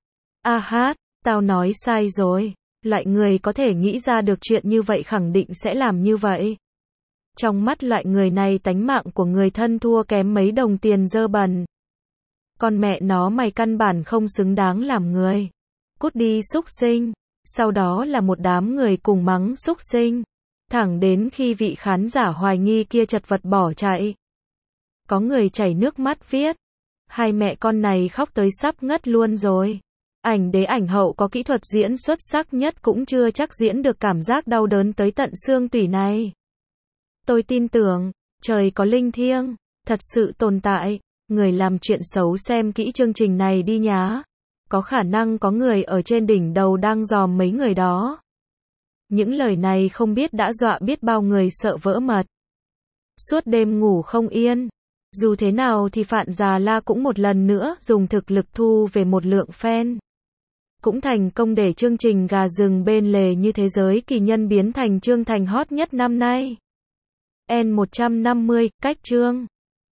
Speaker 1: Tao nói sai rồi. Loại người có thể nghĩ ra được chuyện như vậy khẳng định sẽ làm như vậy. Trong mắt loại người này tánh mạng của người thân thua kém mấy đồng tiền dơ bẩn. Con mẹ nó mày căn bản không xứng đáng làm người. Cút đi xúc sinh. Sau đó là một đám người cùng mắng xúc sinh. Thẳng đến khi vị khán giả hoài nghi kia chật vật bỏ chạy. Có người chảy nước mắt viết. Hai mẹ con này khóc tới sắp ngất luôn rồi. Ảnh đế ảnh hậu có kỹ thuật diễn xuất sắc nhất cũng chưa chắc diễn được cảm giác đau đớn tới tận xương tủy này. Tôi tin tưởng, trời có linh thiêng, thật sự tồn tại. Người làm chuyện xấu xem kỹ chương trình này đi nhá. Có khả năng có người ở trên đỉnh đầu đang dòm mấy người đó. Những lời này không biết đã dọa biết bao người sợ vỡ mật. Suốt đêm ngủ không yên. Dù thế nào thì Phạn Già La cũng một lần nữa dùng thực lực thu về một lượng fan. Cũng thành công để chương trình Gà Rừng Bên Lề Như Thế Giới Kỳ Nhân biến thành chương thành hot nhất năm nay. N150, cách chương